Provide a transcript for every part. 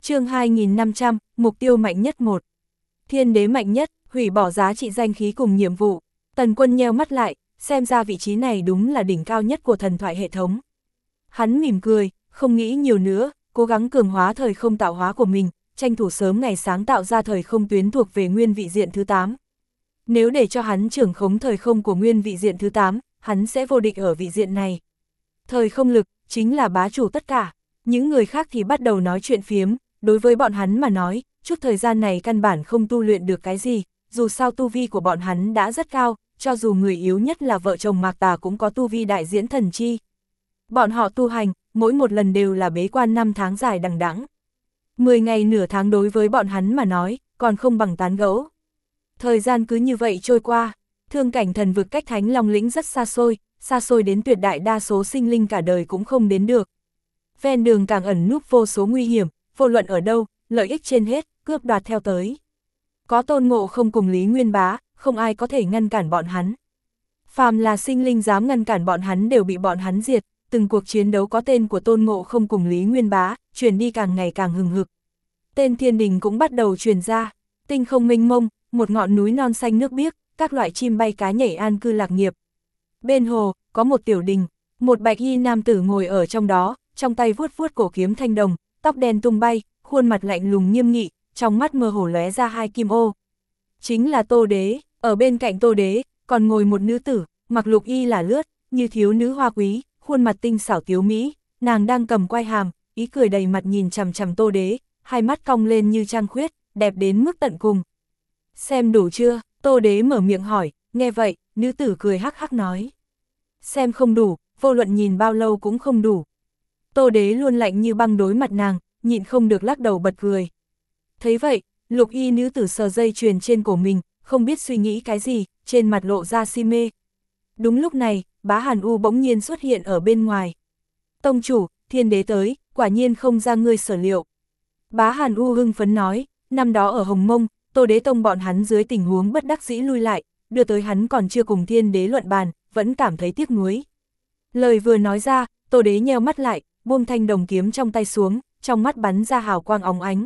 Chương 2500, mục tiêu mạnh nhất 1. Thiên đế mạnh nhất, hủy bỏ giá trị danh khí cùng nhiệm vụ. Tần Quân nheo mắt lại, xem ra vị trí này đúng là đỉnh cao nhất của thần thoại hệ thống. Hắn mỉm cười, không nghĩ nhiều nữa, cố gắng cường hóa thời không tạo hóa của mình, tranh thủ sớm ngày sáng tạo ra thời không tuyến thuộc về nguyên vị diện thứ 8. Nếu để cho hắn trưởng khống thời không của nguyên vị diện thứ 8, hắn sẽ vô địch ở vị diện này. Thời không lực, chính là bá chủ tất cả. Những người khác thì bắt đầu nói chuyện phiếm, đối với bọn hắn mà nói, chút thời gian này căn bản không tu luyện được cái gì, dù sao tu vi của bọn hắn đã rất cao, cho dù người yếu nhất là vợ chồng Mạc Tà cũng có tu vi đại diễn thần chi. Bọn họ tu hành, mỗi một lần đều là bế quan 5 tháng dài đằng đẵng. 10 ngày nửa tháng đối với bọn hắn mà nói, còn không bằng tán gẫu. Thời gian cứ như vậy trôi qua, thương cảnh thần vực cách Thánh Long lĩnh rất xa xôi đến tuyệt đại đa số sinh linh cả đời cũng không đến được. Ven đường càng ẩn núp vô số nguy hiểm, vô luận ở đâu, lợi ích trên hết, cướp đoạt theo tới. Có Tôn Ngộ Không cùng Lý Nguyên Bá, không ai có thể ngăn cản bọn hắn. Phàm là sinh linh dám ngăn cản bọn hắn đều bị bọn hắn diệt, từng cuộc chiến đấu có tên của Tôn Ngộ Không cùng Lý Nguyên Bá, truyền đi càng ngày càng hừng hực. Tên thiên đình cũng bắt đầu truyền ra, tinh không mênh mông, một ngọn núi non xanh nước biếc, các loại chim bay cá nhảy an cư lạc nghiệp. Bên hồ, có một tiểu đình, một bạch y nam tử ngồi ở trong đó, trong tay vuốt vuốt cổ kiếm thanh đồng, tóc đen tung bay, khuôn mặt lạnh lùng nghiêm nghị, trong mắt mơ hồ lóe ra hai kim ô. Chính là Tô Đế, ở bên cạnh Tô Đế, còn ngồi một nữ tử, mặc lục y là lướt, như thiếu nữ hoa quý, khuôn mặt tinh xảo tiếu mỹ, nàng đang cầm quai hàm, ý cười đầy mặt nhìn chằm chằm Tô Đế, hai mắt cong lên như trăng khuyết, đẹp đến mức tận cùng. Xem đủ chưa? Tô Đế mở miệng hỏi, nghe vậy, nữ tử cười hắc hắc nói. Xem không đủ, vô luận nhìn bao lâu cũng không đủ. Tô Đế luôn lạnh như băng đối mặt nàng, nhịn không được lắc đầu bật cười. Thấy vậy, lục y nữ tử sờ dây chuyền trên cổ mình, không biết suy nghĩ cái gì, trên mặt lộ ra si mê. Đúng lúc này, Bá Hàn U bỗng nhiên xuất hiện ở bên ngoài. Tông chủ, thiên đế tới, quả nhiên không ra ngươi sở liệu. Bá Hàn U hưng phấn nói, năm đó ở Hồng Mông, Tô Đế tông bọn hắn dưới tình huống bất đắc dĩ lui lại, đưa tới hắn còn chưa cùng thiên đế luận bàn, vẫn cảm thấy tiếc nuối. Lời vừa nói ra, Tô Đế nheo mắt lại, buông thanh đồng kiếm trong tay xuống, trong mắt bắn ra hào quang óng ánh.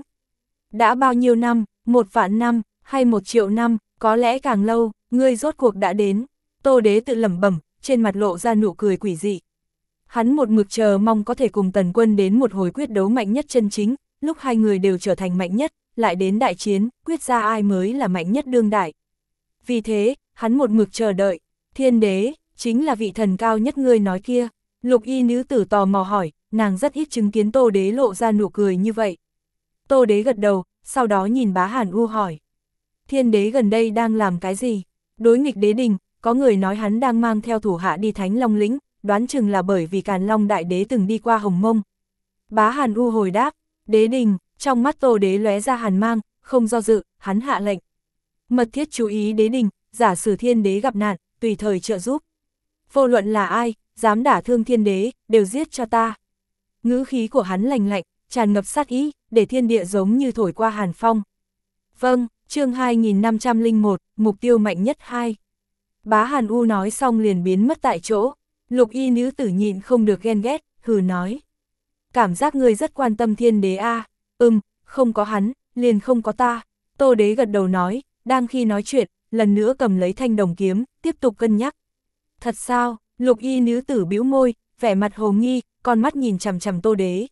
Đã bao nhiêu năm, 1 vạn năm, hay 1 triệu năm, có lẽ càng lâu, ngươi rốt cuộc đã đến. Tô Đế tự lẩm bẩm, trên mặt lộ ra nụ cười quỷ dị. Hắn một mực chờ mong có thể cùng Tần Quân đến một hồi quyết đấu mạnh nhất chân chính, lúc hai người đều trở thành mạnh nhất, lại đến đại chiến, quyết ra ai mới là mạnh nhất đương đại. Vì thế, hắn một mực chờ đợi, thiên đế, chính là vị thần cao nhất ngươi nói kia. Lục y nữ tử tò mò hỏi, nàng rất ít chứng kiến Tô Đế lộ ra nụ cười như vậy. Tô Đế gật đầu, sau đó nhìn Bá Hàn U hỏi. Thiên đế gần đây đang làm cái gì? Đối nghịch đế đình, có người nói hắn đang mang theo thủ hạ đi Thánh Long lĩnh, đoán chừng là bởi vì Càn Long đại đế từng đi qua Hồng Mông. Bá Hàn U hồi đáp, đế đình, trong mắt Tô Đế lóe ra hàn mang, không do dự, hắn hạ lệnh. Mật thiết chú ý đế đình, giả sử thiên đế gặp nạn, tùy thời trợ giúp. Vô luận là ai, dám đả thương thiên đế, đều giết cho ta. Ngữ khí của hắn lành lạnh, tràn ngập sát ý, để thiên địa giống như thổi qua hàn phong. Vâng, chương 2501, mục tiêu mạnh nhất 2. Bá Hàn U nói xong liền biến mất tại chỗ, lục y nữ tử nhịn không được ghen ghét, hừ nói. Cảm giác ngươi rất quan tâm thiên đế a. Không có hắn, liền không có ta. Tô Đế gật đầu nói, đang khi nói chuyện, lần nữa cầm lấy thanh đồng kiếm, tiếp tục cân nhắc. Thật sao? Lục y nữ tử bĩu môi, vẻ mặt hồ nghi, con mắt nhìn chằm chằm Tô Đế.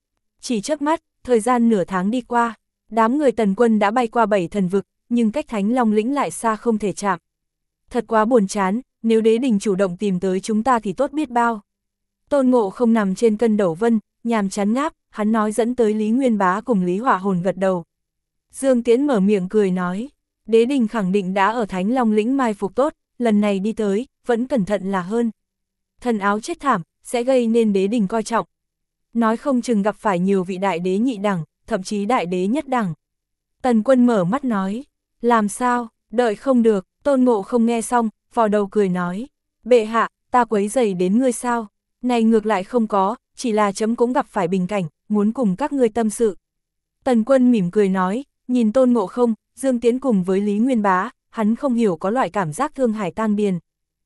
Chỉ chớp mắt, thời gian nửa tháng đi qua, đám người Tần Quân đã bay qua 7 thần vực, nhưng cách Thánh Long lĩnh lại xa không thể chạm. Thật quá buồn chán, nếu đế đình chủ động tìm tới chúng ta thì tốt biết bao. Tôn Ngộ Không nằm trên cân đẩu vân, nhàm chán ngáp, hắn nói dẫn tới Lý Nguyên Bá cùng Lý Hỏa Hồn gật đầu. Dương Tiễn mở miệng cười nói, đế đình khẳng định đã ở Thánh Long lĩnh mai phục tốt, lần này đi tới, vẫn cẩn thận là hơn. Thần áo chết thảm, sẽ gây nên đế đình coi trọng. Nói không chừng gặp phải nhiều vị đại đế nhị đẳng, thậm chí đại đế nhất đẳng. Tần Quân mở mắt nói, làm sao, đợi không được. Tôn Ngộ Không nghe xong, vò đầu cười nói, bệ hạ, ta quấy rầy đến ngươi sao? Này ngược lại không có, chỉ là chấm cũng gặp phải bình cảnh, muốn cùng các ngươi tâm sự. Tần Quân mỉm cười nói, nhìn Tôn Ngộ Không, Dương Tiễn cùng với Lý Nguyên Bá, hắn không hiểu có loại cảm giác thương hải tang điền.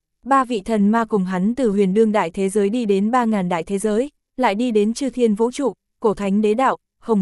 3 vị thần ma cùng hắn từ huyền đương đại thế giới đi đến 3000 đại thế giới, lại đi đến chư thiên vũ trụ, cổ thánh đế đạo, Hồng Mông,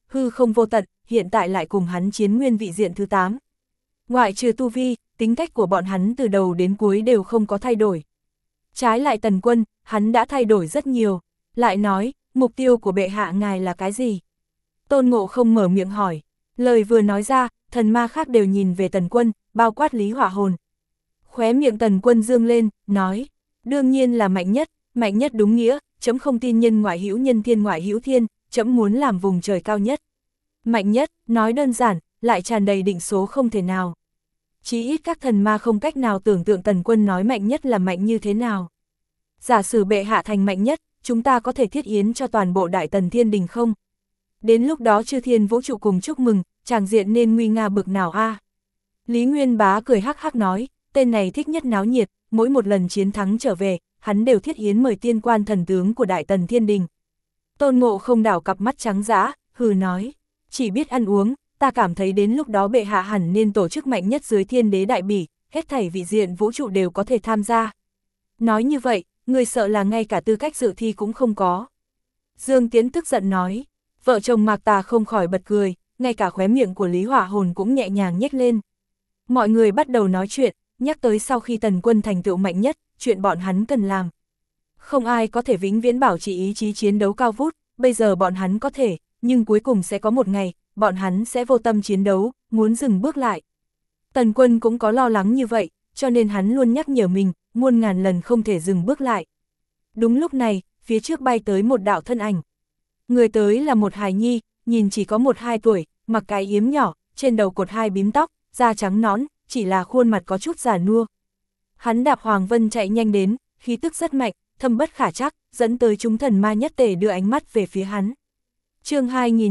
hư không vô tận, hiện tại lại cùng hắn chiến nguyên vị diện thứ 8. Ngoại trừ tu vi, tính cách của bọn hắn từ đầu đến cuối đều không có thay đổi. Trái lại Tần Quân, hắn đã thay đổi rất nhiều. Lại nói, mục tiêu của bệ hạ ngài là cái gì? Tôn Ngộ Không mở miệng hỏi. Lời vừa nói ra, thần ma khác đều nhìn về Tần Quân, bao quát Lý Hỏa Hồn. Khóe miệng Tần Quân dương lên, nói, đương nhiên là mạnh nhất đúng nghĩa, chấm không tin nhân ngoại hữu nhân thiên ngoại hữu thiên, chấm muốn làm vùng trời cao nhất. Mạnh nhất, nói đơn giản, lại tràn đầy định số không thể nào. Chí ít các thần ma không cách nào tưởng tượng Tần Quân nói mạnh nhất là mạnh như thế nào. Giả sử bệ hạ thành mạnh nhất, chúng ta có thể thiết yến cho toàn bộ Đại Tần Thiên Đình không? Đến lúc đó chư thiên vũ trụ cùng chúc mừng, tràng diện nên nguy nga bực nào a? Lý Nguyên Bá cười hắc hắc nói, tên này thích nhất náo nhiệt, mỗi một lần chiến thắng trở về, hắn đều thiết yến mời tiên quan thần tướng của Đại Tần Thiên Đình. Tôn Ngộ Không đảo cặp mắt trắng dã, hừ nói, chỉ biết ăn uống, ta cảm thấy đến lúc đó bệ hạ hẳn nên tổ chức mạnh nhất dưới thiên đế đại bỉ, hết thảy vị diện vũ trụ đều có thể tham gia. Nói như vậy, người sợ là ngay cả tư cách dự thi cũng không có. Dương Tiến tức giận nói, vợ chồng Mạc Tà không khỏi bật cười, ngay cả khóe miệng của Lý Hỏa Hồn cũng nhẹ nhàng nhếch lên. Mọi người bắt đầu nói chuyện, nhắc tới sau khi Tần Quân thành tựu mạnh nhất, chuyện bọn hắn cần làm. Không ai có thể vĩnh viễn bảo trì ý chí chiến đấu cao vút, bây giờ bọn hắn có thể, nhưng cuối cùng sẽ có một ngày, bọn hắn sẽ vô tâm chiến đấu, muốn dừng bước lại. Tần Quân cũng có lo lắng như vậy, cho nên hắn luôn nhắc nhở mình, muôn ngàn lần không thể dừng bước lại. Đúng lúc này, phía trước bay tới một đạo thân ảnh. Người tới là một hài nhi, nhìn chỉ có 1-2 tuổi, mặc cái yếm nhỏ, trên đầu cột 2 bím tóc, da trắng nõn, chỉ là khuôn mặt có chút già nua. Hắn đạp Hoàng Vân chạy nhanh đến, khí tức rất mạnh, thâm bất khả trắc, dẫn tới chúng thần ma nhất tề đưa ánh mắt về phía hắn. Chương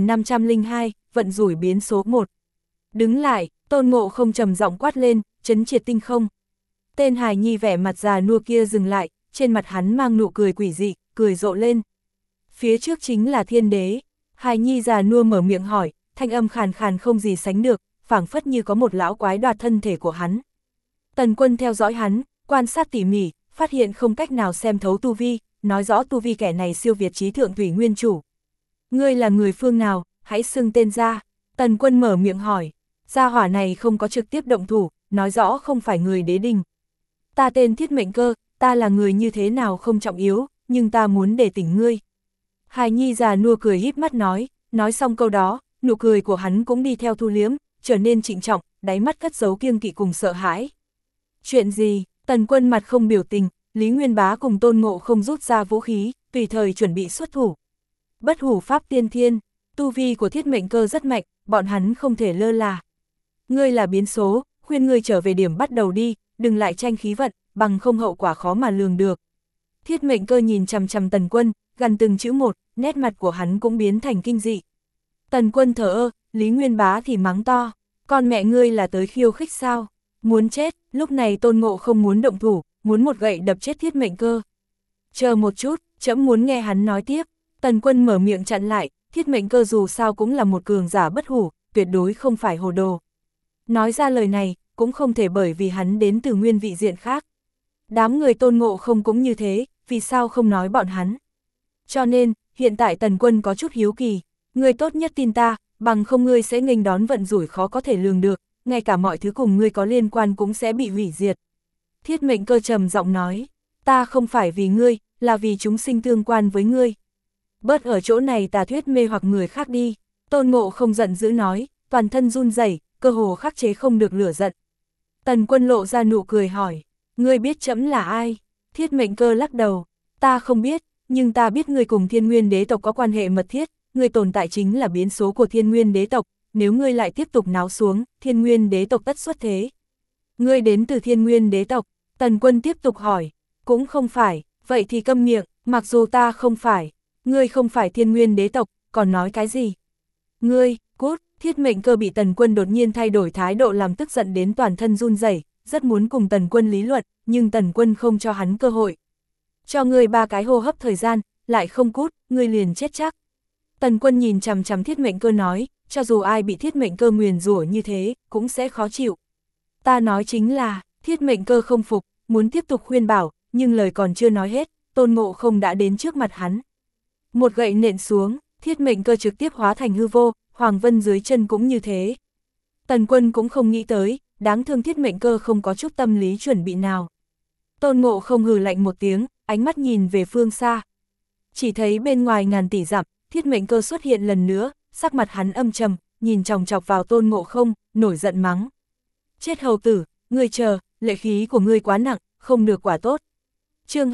2502, vận rủi biến số 1. Đứng lại, Tôn Ngộ Không trầm giọng quát lên, trấn triệt tinh không. Tên hài nhi vẻ mặt già nua kia dừng lại, trên mặt hắn mang nụ cười quỷ dị, cười rộ lên. Phía trước chính là thiên đế. Hài nhi già nua mở miệng hỏi, thanh âm khàn khàn không gì sánh được, phảng phất như có một lão quái đoạt thân thể của hắn. Tần Quân theo dõi hắn, quan sát tỉ mỉ, phát hiện không cách nào xem thấu tu vi, nói rõ tu vi kẻ này siêu việt trí thượng thủy nguyên chủ. Ngươi là người phương nào, hãy xưng tên ra. Tần Quân mở miệng hỏi, gia hỏa này không có trực tiếp động thủ, nói rõ không phải người đế đình. Ta tên Thiết Mệnh Cơ, ta là người như thế nào không trọng yếu, nhưng ta muốn để tỉnh ngươi. Hài nhi già nua cười híp mắt nói xong câu đó, nụ cười của hắn cũng đi theo thu liếm, trở nên trịnh trọng, đáy mắt cất giấu kiêng kỵ cùng sợ hãi. Chuyện gì? Tần Quân mặt không biểu tình, Lý Nguyên Bá cùng Tôn Ngộ Không rút ra vũ khí, tùy thời chuẩn bị xuất thủ. Bất hủ pháp tiên thiên, tu vi của Thiết Mệnh Cơ rất mạnh, bọn hắn không thể lơ là. Ngươi là biến số, khuyên ngươi trở về điểm bắt đầu đi, đừng lại tranh khí vận, bằng không hậu quả khó mà lường được. Thiết Mệnh Cơ nhìn chằm chằm Tần Quân, gần từng chữ một, nét mặt của hắn cũng biến thành kinh dị. Tần Quân thở ơ, Lý Nguyên Bá thì mắng to, con mẹ ngươi là tới khiêu khích sao? Muốn chết, lúc này Tôn Ngộ không muốn động thủ, muốn một gậy đập chết Thiết Mệnh Cơ. Chờ một chút, trẫm muốn nghe hắn nói tiếp. Tần Quân mở miệng chặn lại, Thiết Mệnh Cơ dù sao cũng là một cường giả bất hủ, tuyệt đối không phải hồ đồ. Nói ra lời này, cũng không thể bởi vì hắn đến từ nguyên vị diện khác. Đám người Tôn Ngộ không cũng như thế, vì sao không nói bọn hắn? Cho nên, hiện tại Tần Quân có chút hiếu kỳ, ngươi tốt nhất tin ta, bằng không ngươi sẽ nghênh đón vận rủi khó có thể lường được, ngay cả mọi thứ cùng ngươi có liên quan cũng sẽ bị hủy diệt. Thiết Mệnh Cơ trầm giọng nói, ta không phải vì ngươi, là vì chúng sinh tương quan với ngươi. Bớt ở chỗ này tà thuyết mê hoặc người khác đi. Tôn Ngộ không giận dữ nói, toàn thân run rẩy, cơ hồ khắc chế không được lửa giận. Tần Quân lộ ra nụ cười hỏi, ngươi biết trẫm là ai? Thiết Mệnh Cơ lắc đầu, ta không biết, nhưng ta biết ngươi cùng Thiên Nguyên đế tộc có quan hệ mật thiết, ngươi tồn tại chính là biến số của Thiên Nguyên đế tộc, nếu ngươi lại tiếp tục náo xuống, Thiên Nguyên đế tộc tất xuất thế. Ngươi đến từ Thiên Nguyên đế tộc? Tần Quân tiếp tục hỏi, cũng không phải, vậy thì câm miệng, mặc dù ta không phải, ngươi không phải Thiên Nguyên đế tộc, còn nói cái gì? Ngươi, cút! Thiết Mệnh Cơ bị Tần Quân đột nhiên thay đổi thái độ làm tức giận đến toàn thân run rẩy, rất muốn cùng Tần Quân lý luận, nhưng Tần Quân không cho hắn cơ hội. Cho ngươi 3 cái hô hấp thời gian, lại không cút, ngươi liền chết chắc. Tần Quân nhìn chằm chằm Thiết Mệnh Cơ nói, cho dù ai bị Thiết Mệnh Cơ nguyền rủa như thế, cũng sẽ khó chịu. Ta nói chính là, Thiết Mệnh Cơ không phục, muốn tiếp tục khuyên bảo, nhưng lời còn chưa nói hết, Tôn Ngộ không đã đến trước mặt hắn. Một gậy nện xuống, Thiết Mệnh Cơ trực tiếp hóa thành hư vô, Hoàng Vân dưới chân cũng như thế. Tần Quân cũng không nghĩ tới, đáng thương Thiết Mệnh Cơ không có chút tâm lý chuẩn bị nào. Tôn Ngộ Không hừ lạnh một tiếng, ánh mắt nhìn về phương xa. Chỉ thấy bên ngoài ngàn tỷ dặm, Thiết Mệnh Cơ xuất hiện lần nữa, sắc mặt hắn âm trầm, nhìn chòng chọc vào Tôn Ngộ Không, nổi giận mắng. Chết hầu tử, ngươi chờ, lệ khí của ngươi quá nặng, không được quả tốt. Chương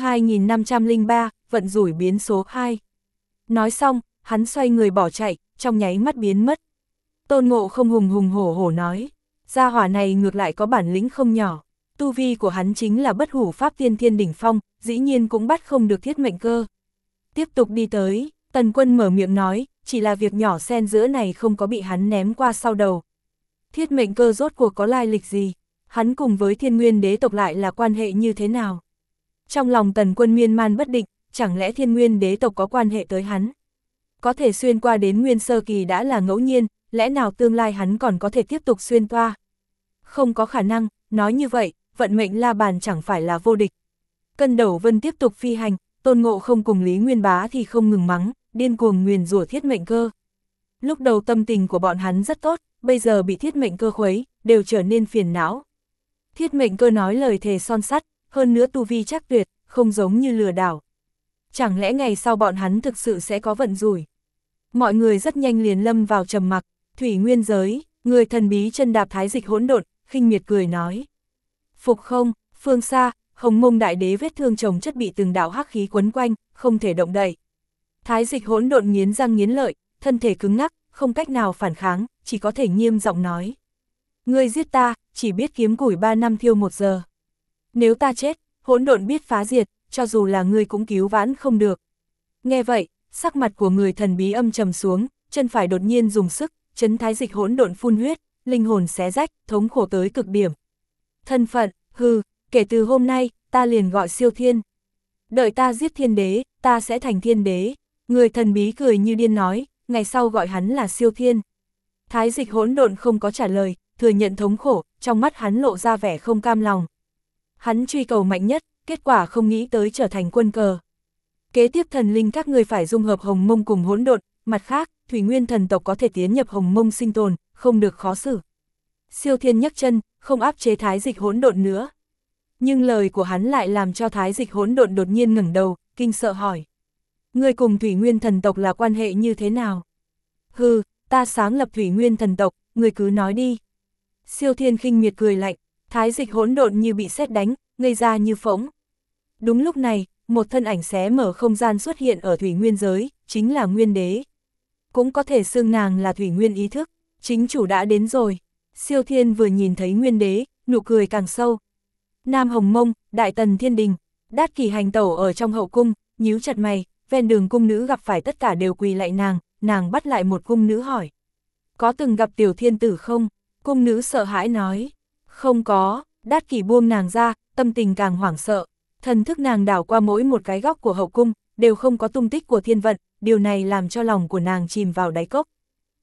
2503, vận rủi biến số 2. Nói xong, hắn xoay người bỏ chạy, trong nháy mắt biến mất. Tôn Ngộ Không hùng hùng hổ hổ nói, gia hỏa này ngược lại có bản lĩnh không nhỏ. Tu vi của hắn chính là bất hủ pháp tiên thiên đỉnh phong, dĩ nhiên cũng bắt không được Thiết Mệnh Cơ. Tiếp tục đi tới, Tần Quân mở miệng nói, chỉ là việc nhỏ xen giữa này không có bị hắn ném qua sau đầu. Thiết Mệnh Cơ rốt cuộc có lai lịch gì? Hắn cùng với Thiên Nguyên đế tộc lại là quan hệ như thế nào? Trong lòng Tần Quân miên man bất định, chẳng lẽ Thiên Nguyên đế tộc có quan hệ tới hắn? Có thể xuyên qua đến Nguyên Sơ Kỳ đã là ngẫu nhiên, lẽ nào tương lai hắn còn có thể tiếp tục xuyên toa? Không có khả năng, nói như vậy, vận mệnh la bàn chẳng phải là vô địch. Cân Đầu Vân tiếp tục phi hành, Tôn Ngộ Không cùng Lý Nguyên Bá thì không ngừng mắng, điên cuồng nguyền rủa Thiết Mệnh Cơ. Lúc đầu tâm tình của bọn hắn rất tốt, bây giờ bị Thiết Mệnh Cơ khuấy, đều trở nên phiền não. Thiết Mệnh Cơ nói lời thề son sắt, hơn nữa tu vi chắc tuyệt, không giống như lừa đảo. Chẳng lẽ ngày sau bọn hắn thực sự sẽ có vận rủi? Mọi người rất nhanh liền lâm vào trầm mặc. Thủy Nguyên giới, người thần bí chân đạp thái dịch hỗn độn, khinh miệt cười nói. Phục không, phương xa, Hồng Mông Đại Đế vết thương chồng chất bị từng đạo hắc khí quấn quanh, không thể động đậy. Thái dịch hỗn độn nghiến răng nghiến lợi, thân thể cứng ngắc, không cách nào phản kháng, chỉ có thể nghiêm giọng nói. Ngươi giết ta, chỉ biết kiếm củi 3 năm thiêu 1 giờ. Nếu ta chết, hỗn độn biết phá diệt, cho dù là ngươi cũng cứu vãn không được. Nghe vậy, sắc mặt của người thần bí âm trầm xuống, chân phải đột nhiên dùng sức, chấn thái dịch hỗn độn phun huyết, linh hồn xé rách, thống khổ tới cực điểm. Thân phận, hừ, kể từ hôm nay, ta liền gọi siêu thiên. Đợi ta giết thiên đế, ta sẽ thành thiên đế. Người thần bí cười như điên nói, ngày sau gọi hắn là siêu thiên. Thái dịch hỗn độn không có trả lời, thừa nhận thống khổ, trong mắt hắn lộ ra vẻ không cam lòng. Hắn truy cầu mạnh nhất, kết quả không nghĩ tới trở thành quân cờ. Kế tiếp thần linh các ngươi phải dung hợp Hồng Mông cùng hỗn độn, mặt khác, Thủy Nguyên thần tộc có thể tiến nhập Hồng Mông sinh tồn, không được khó xử. Siêu thiên nhấc chân, không áp chế thái dịch hỗn độn nữa. Nhưng lời của hắn lại làm cho thái dịch hỗn độn đột nhiên ngẩng đầu, kinh sợ hỏi. Ngươi cùng Thủy Nguyên thần tộc là quan hệ như thế nào? Hừ, ta sáng lập Thủy Nguyên thần tộc, ngươi cứ nói đi. Siêu thiên khinh miệt cười lạnh, thái dịch hỗn độn như bị sét đánh, ngây ra như phỗng. Đúng lúc này, một thân ảnh xé mở không gian xuất hiện ở Thủy Nguyên giới, chính là Nguyên Đế. Cũng có thể xưng nàng là Thủy Nguyên ý thức, chính chủ đã đến rồi. Siêu thiên vừa nhìn thấy Nguyên Đế, nụ cười càng sâu. Nam Hồng Mông, Đại Tần Thiên Đình, Đát Kỷ hành tẩu ở trong hậu cung, nhíu chặt mày, ven đường cung nữ gặp phải tất cả đều quỳ lạy nàng bắt lại một cung nữ hỏi. Có từng gặp tiểu thiên tử không? Cung nữ sợ hãi nói. Không có, Đát Kỷ buông nàng ra, tâm tình càng hoảng sợ. Thần thức nàng đảo qua mỗi một cái góc của hậu cung, đều không có tung tích của thiên vận, điều này làm cho lòng của nàng chìm vào đáy cốc.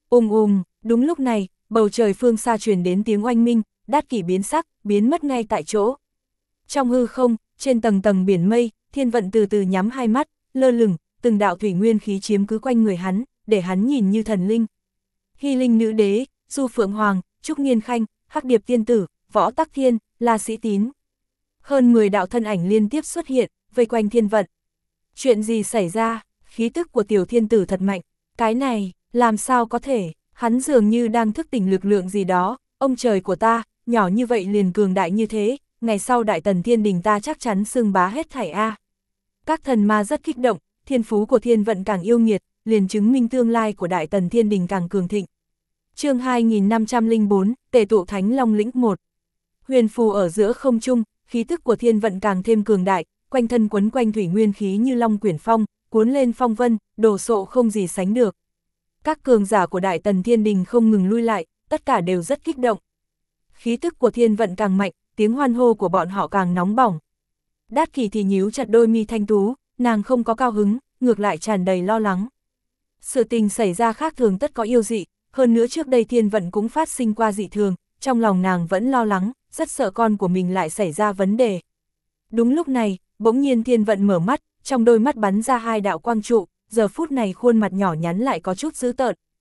Đúng lúc này, bầu trời phương xa truyền đến tiếng oanh minh, Đát Kỷ biến sắc, biến mất ngay tại chỗ. Trong hư không, trên tầng tầng biển mây, thiên vận từ từ nhắm hai mắt, lơ lửng, từng đạo thủy nguyên khí chiếm cứ quanh người hắn, để hắn nhìn như thần linh. Hy Linh nữ đế, Du Phượng Hoàng, Trúc Nghiên Khanh, Hắc Điệp tiên tử, Võ Tắc Thiên, La Sĩ Tín. Hơn 10 đạo thân ảnh liên tiếp xuất hiện, vây quanh thiên vận. Chuyện gì xảy ra? Khí tức của tiểu thiên tử thật mạnh. Cái này, làm sao có thể? Hắn dường như đang thức tỉnh lực lượng gì đó. Ông trời của ta, nhỏ như vậy liền cường đại như thế. Ngày sau Đại Tần Thiên Đình ta chắc chắn xưng bá hết thảy a. Các thần ma rất kích động, thiên phú của thiên vận càng yêu nghiệt, liền chứng minh tương lai của Đại Tần Thiên Đình càng cường thịnh. Chương 2504, Tề tụ Thánh Long lĩnh 1. Huyền phù ở giữa không trung, khí tức của thiên vận càng thêm cường đại, quanh thân quấn quanh thủy nguyên khí như long quyển phong, cuốn lên phong vân, đồ sộ không gì sánh được. Các cường giả của Đại Tần Thiên Đình không ngừng lui lại, tất cả đều rất kích động. Khí tức của thiên vận càng mạnh, tiếng hoan hô của bọn họ càng nóng bỏng. Đát Kỷ thì nhíu chặt đôi mi thanh tú, nàng không có cao hứng, ngược lại tràn đầy lo lắng. Sự tình xảy ra khác thường tất có yêu dị, hơn nữa trước đây thiên vận cũng phát sinh qua dị thường, trong lòng nàng vẫn lo lắng, rất sợ con của mình lại xảy ra vấn đề. Đúng lúc này, bỗng nhiên thiên vận mở mắt, trong đôi mắt bắn ra 2 đạo quang trụ, giờ phút này khuôn mặt nhỏ nhắn lại có chút dữ tợn.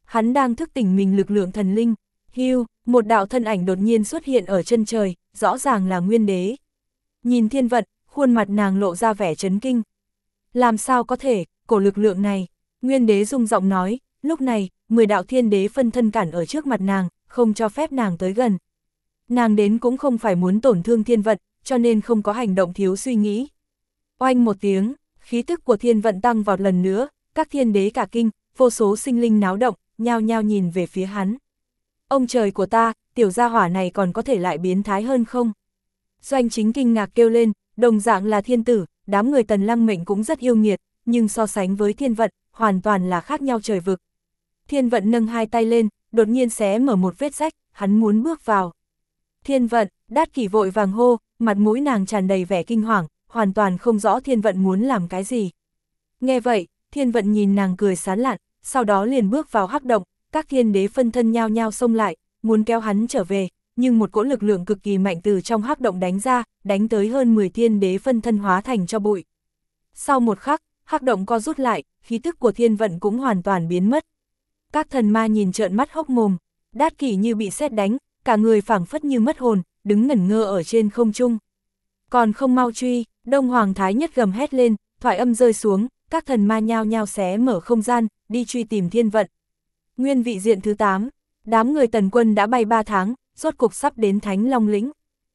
hắn đang thức tỉnh mình lực lượng thần linh. Hưu, một đạo thân ảnh đột nhiên xuất hiện ở chân trời, rõ ràng là Nguyên Đế. Nhìn Thiên Vận, khuôn mặt nàng lộ ra vẻ chấn kinh. Làm sao có thể, cổ lực lượng này? Nguyên Đế rung giọng nói, lúc này, 10 đạo thiên đế phân thân cản ở trước mặt nàng, không cho phép nàng tới gần. Nàng đến cũng không phải muốn tổn thương Thiên Vận, cho nên không có hành động thiếu suy nghĩ. Oanh một tiếng, khí tức của Thiên Vận tăng vọt lần nữa, các thiên đế cả kinh, vô số sinh linh náo động, nhao nhao nhìn về phía hắn. Ông trời của ta, tiểu gia hỏa này còn có thể lại biến thái hơn không? Doanh Chính kinh ngạc kêu lên, đồng dạng là thiên tử, đám người Tần Lăng mệnh cũng rất yêu nghiệt, nhưng so sánh với Thiên Vận, hoàn toàn là khác nhau trời vực. Thiên Vận nâng hai tay lên, đột nhiên xé mở một vết rách, hắn muốn bước vào. Thiên Vận, Đát Kỷ vội vàng hô, mặt mũi nàng tràn đầy vẻ kinh hoàng, hoàn toàn không rõ Thiên Vận muốn làm cái gì. Nghe vậy, Thiên Vận nhìn nàng cười sán lạn, sau đó liền bước vào hắc động, các thiên đế phân thân nhao nhao xông lại, muốn kéo hắn trở về, nhưng một cỗ lực lượng cực kỳ mạnh từ trong hắc động đánh ra, đánh tới hơn 10 thiên đế phân thân hóa thành cho bụi. Sau một khắc, hắc động co rút lại, khí tức của Thiên Vận cũng hoàn toàn biến mất. Các thần ma nhìn trợn mắt hốc mồm, Đát Kỷ như bị sét đánh, cả người phảng phất như mất hồn, đứng ngẩn ngơ ở trên không trung. Còn không mau truy, Đông Hoàng Thái Nhất gầm hét lên, thoại âm rơi xuống, các thần ma nhao nhao xé mở không gian, đi truy tìm Thiên Vận. Nguyên vị diện thứ 8, đám người Tần Quân đã bay 3 tháng, rốt cục sắp đến Thánh Long Lĩnh.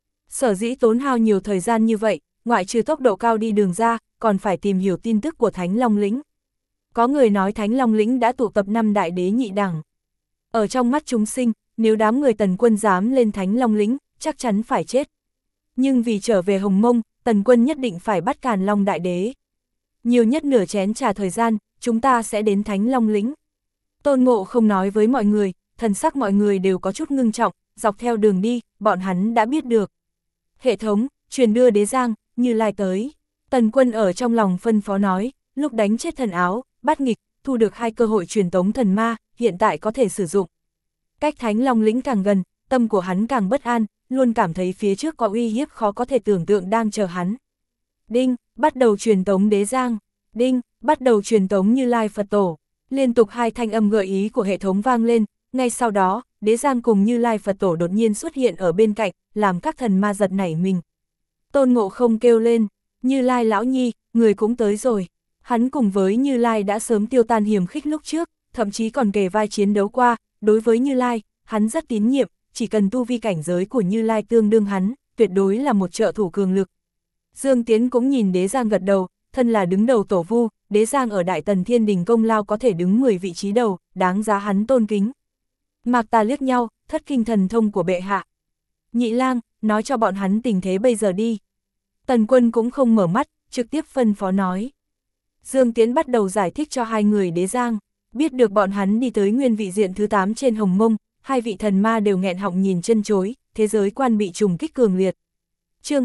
Sở dĩ tốn hao nhiều thời gian như vậy, ngoại trừ tốc độ cao đi đường ra, còn phải tìm hiểu tin tức của Thánh Long Lĩnh. Có người nói Thánh Long Lĩnh đã tụ tập 5 đại đế nhị đẳng. Ở trong mắt chúng sinh, nếu đám người Tần Quân dám lên Thánh Long Lĩnh, chắc chắn phải chết. Nhưng vì trở về Hồng Mông, Tần Quân nhất định phải bắt Càn Long đại đế. Nhiều nhất nửa chén trà thời gian, chúng ta sẽ đến Thánh Long Lĩnh. Tôn Ngộ không nói với mọi người, thần sắc mọi người đều có chút ngưng trọng, dọc theo đường đi, bọn hắn đã biết được. Hệ thống, truyền đưa Đế Giang, Như Lai tới. Tần Quân ở trong lòng phân phó nói, lúc đánh chết thần áo, bắt nghịch, thu được 2 cơ hội truyền tống thần ma, hiện tại có thể sử dụng. Cách Thánh Long Lĩnh càng gần, tâm của hắn càng bất an, luôn cảm thấy phía trước có uy hiếp khó có thể tưởng tượng đang chờ hắn. Đinh, bắt đầu truyền tống Đế Giang. Đinh, bắt đầu truyền tống Như Lai Phật Tổ. Liên tục 2 thanh âm gợi ý của hệ thống vang lên, ngay sau đó, Đế Giang cùng Như Lai Phật Tổ đột nhiên xuất hiện ở bên cạnh, làm các thần ma giật nảy mình. Tôn Ngộ không kêu lên, Như Lai lão nhi, người cũng tới rồi. Hắn cùng với Như Lai đã sớm tiêu tan hiềm khích lúc trước, thậm chí còn kề vai chiến đấu qua, đối với Như Lai, hắn rất tín nhiệm, chỉ cần tu vi cảnh giới của Như Lai tương đương hắn, tuyệt đối là một trợ thủ cường lực. Dương Tiến cũng nhìn Đế Giang gật đầu, thân là đứng đầu tổ vu, Đế Giang ở Đại Tần Thiên Đình công lao có thể đứng 10 vị trí đầu, đáng giá hắn tôn kính. Mạc Tà liếc nhau, thất kinh thần thông của bệ hạ. Nhị lang, nói cho bọn hắn tình thế bây giờ đi. Tần Quân cũng không mở mắt, trực tiếp phân phó nói. Dương Tiến bắt đầu giải thích cho 2 người Đế Giang, biết được bọn hắn đi tới nguyên vị diện thứ 8 trên Hồng Mông, 2 vị thần ma đều nghẹn họng nhìn chân chối, thế giới quan bị trùng kích cường liệt. Chương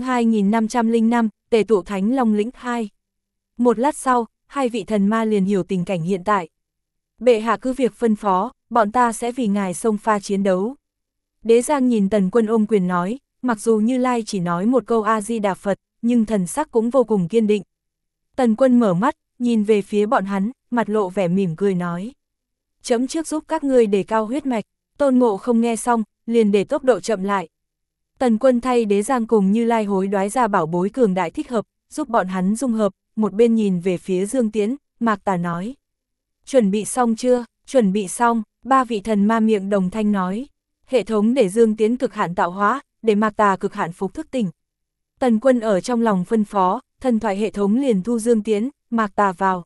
2505, Tề tụ Thánh Long Lĩnh 2. Một lát sau, 2 vị thần ma liền hiểu tình cảnh hiện tại. Bệ hạ cứ việc phân phó, bọn ta sẽ vì ngài xông pha chiến đấu. Đế Giang nhìn Tần Quân ôm quyền nói, mặc dù Như Lai chỉ nói một câu A-di-đà Phật, nhưng thần sắc cũng vô cùng kiên định. Tần Quân mở mắt, nhìn về phía bọn hắn, mặt lộ vẻ mỉm cười nói. Chấm trước giúp các ngươi đề cao huyết mạch. Tôn Ngộ không nghe xong, liền để tốc độ chậm lại. Tần Quân thay Đế Giang cùng Như Lai hối đoái ra bảo bối cường đại thích hợp, giúp bọn hắn dung hợp, một bên nhìn về phía Dương Tiến, Mạc Tà nói. Chuẩn bị xong chưa? Chuẩn bị xong, 3 vị thần ma miệng đồng thanh nói. Hệ thống để Dương Tiến cực hạn tạo hóa, để Mạc Tà cực hạn phục thức tỉnh. Tần Quân ở trong lòng phân phó, thần thoại hệ thống liền thu Dương Tiến, Mạc Tà vào.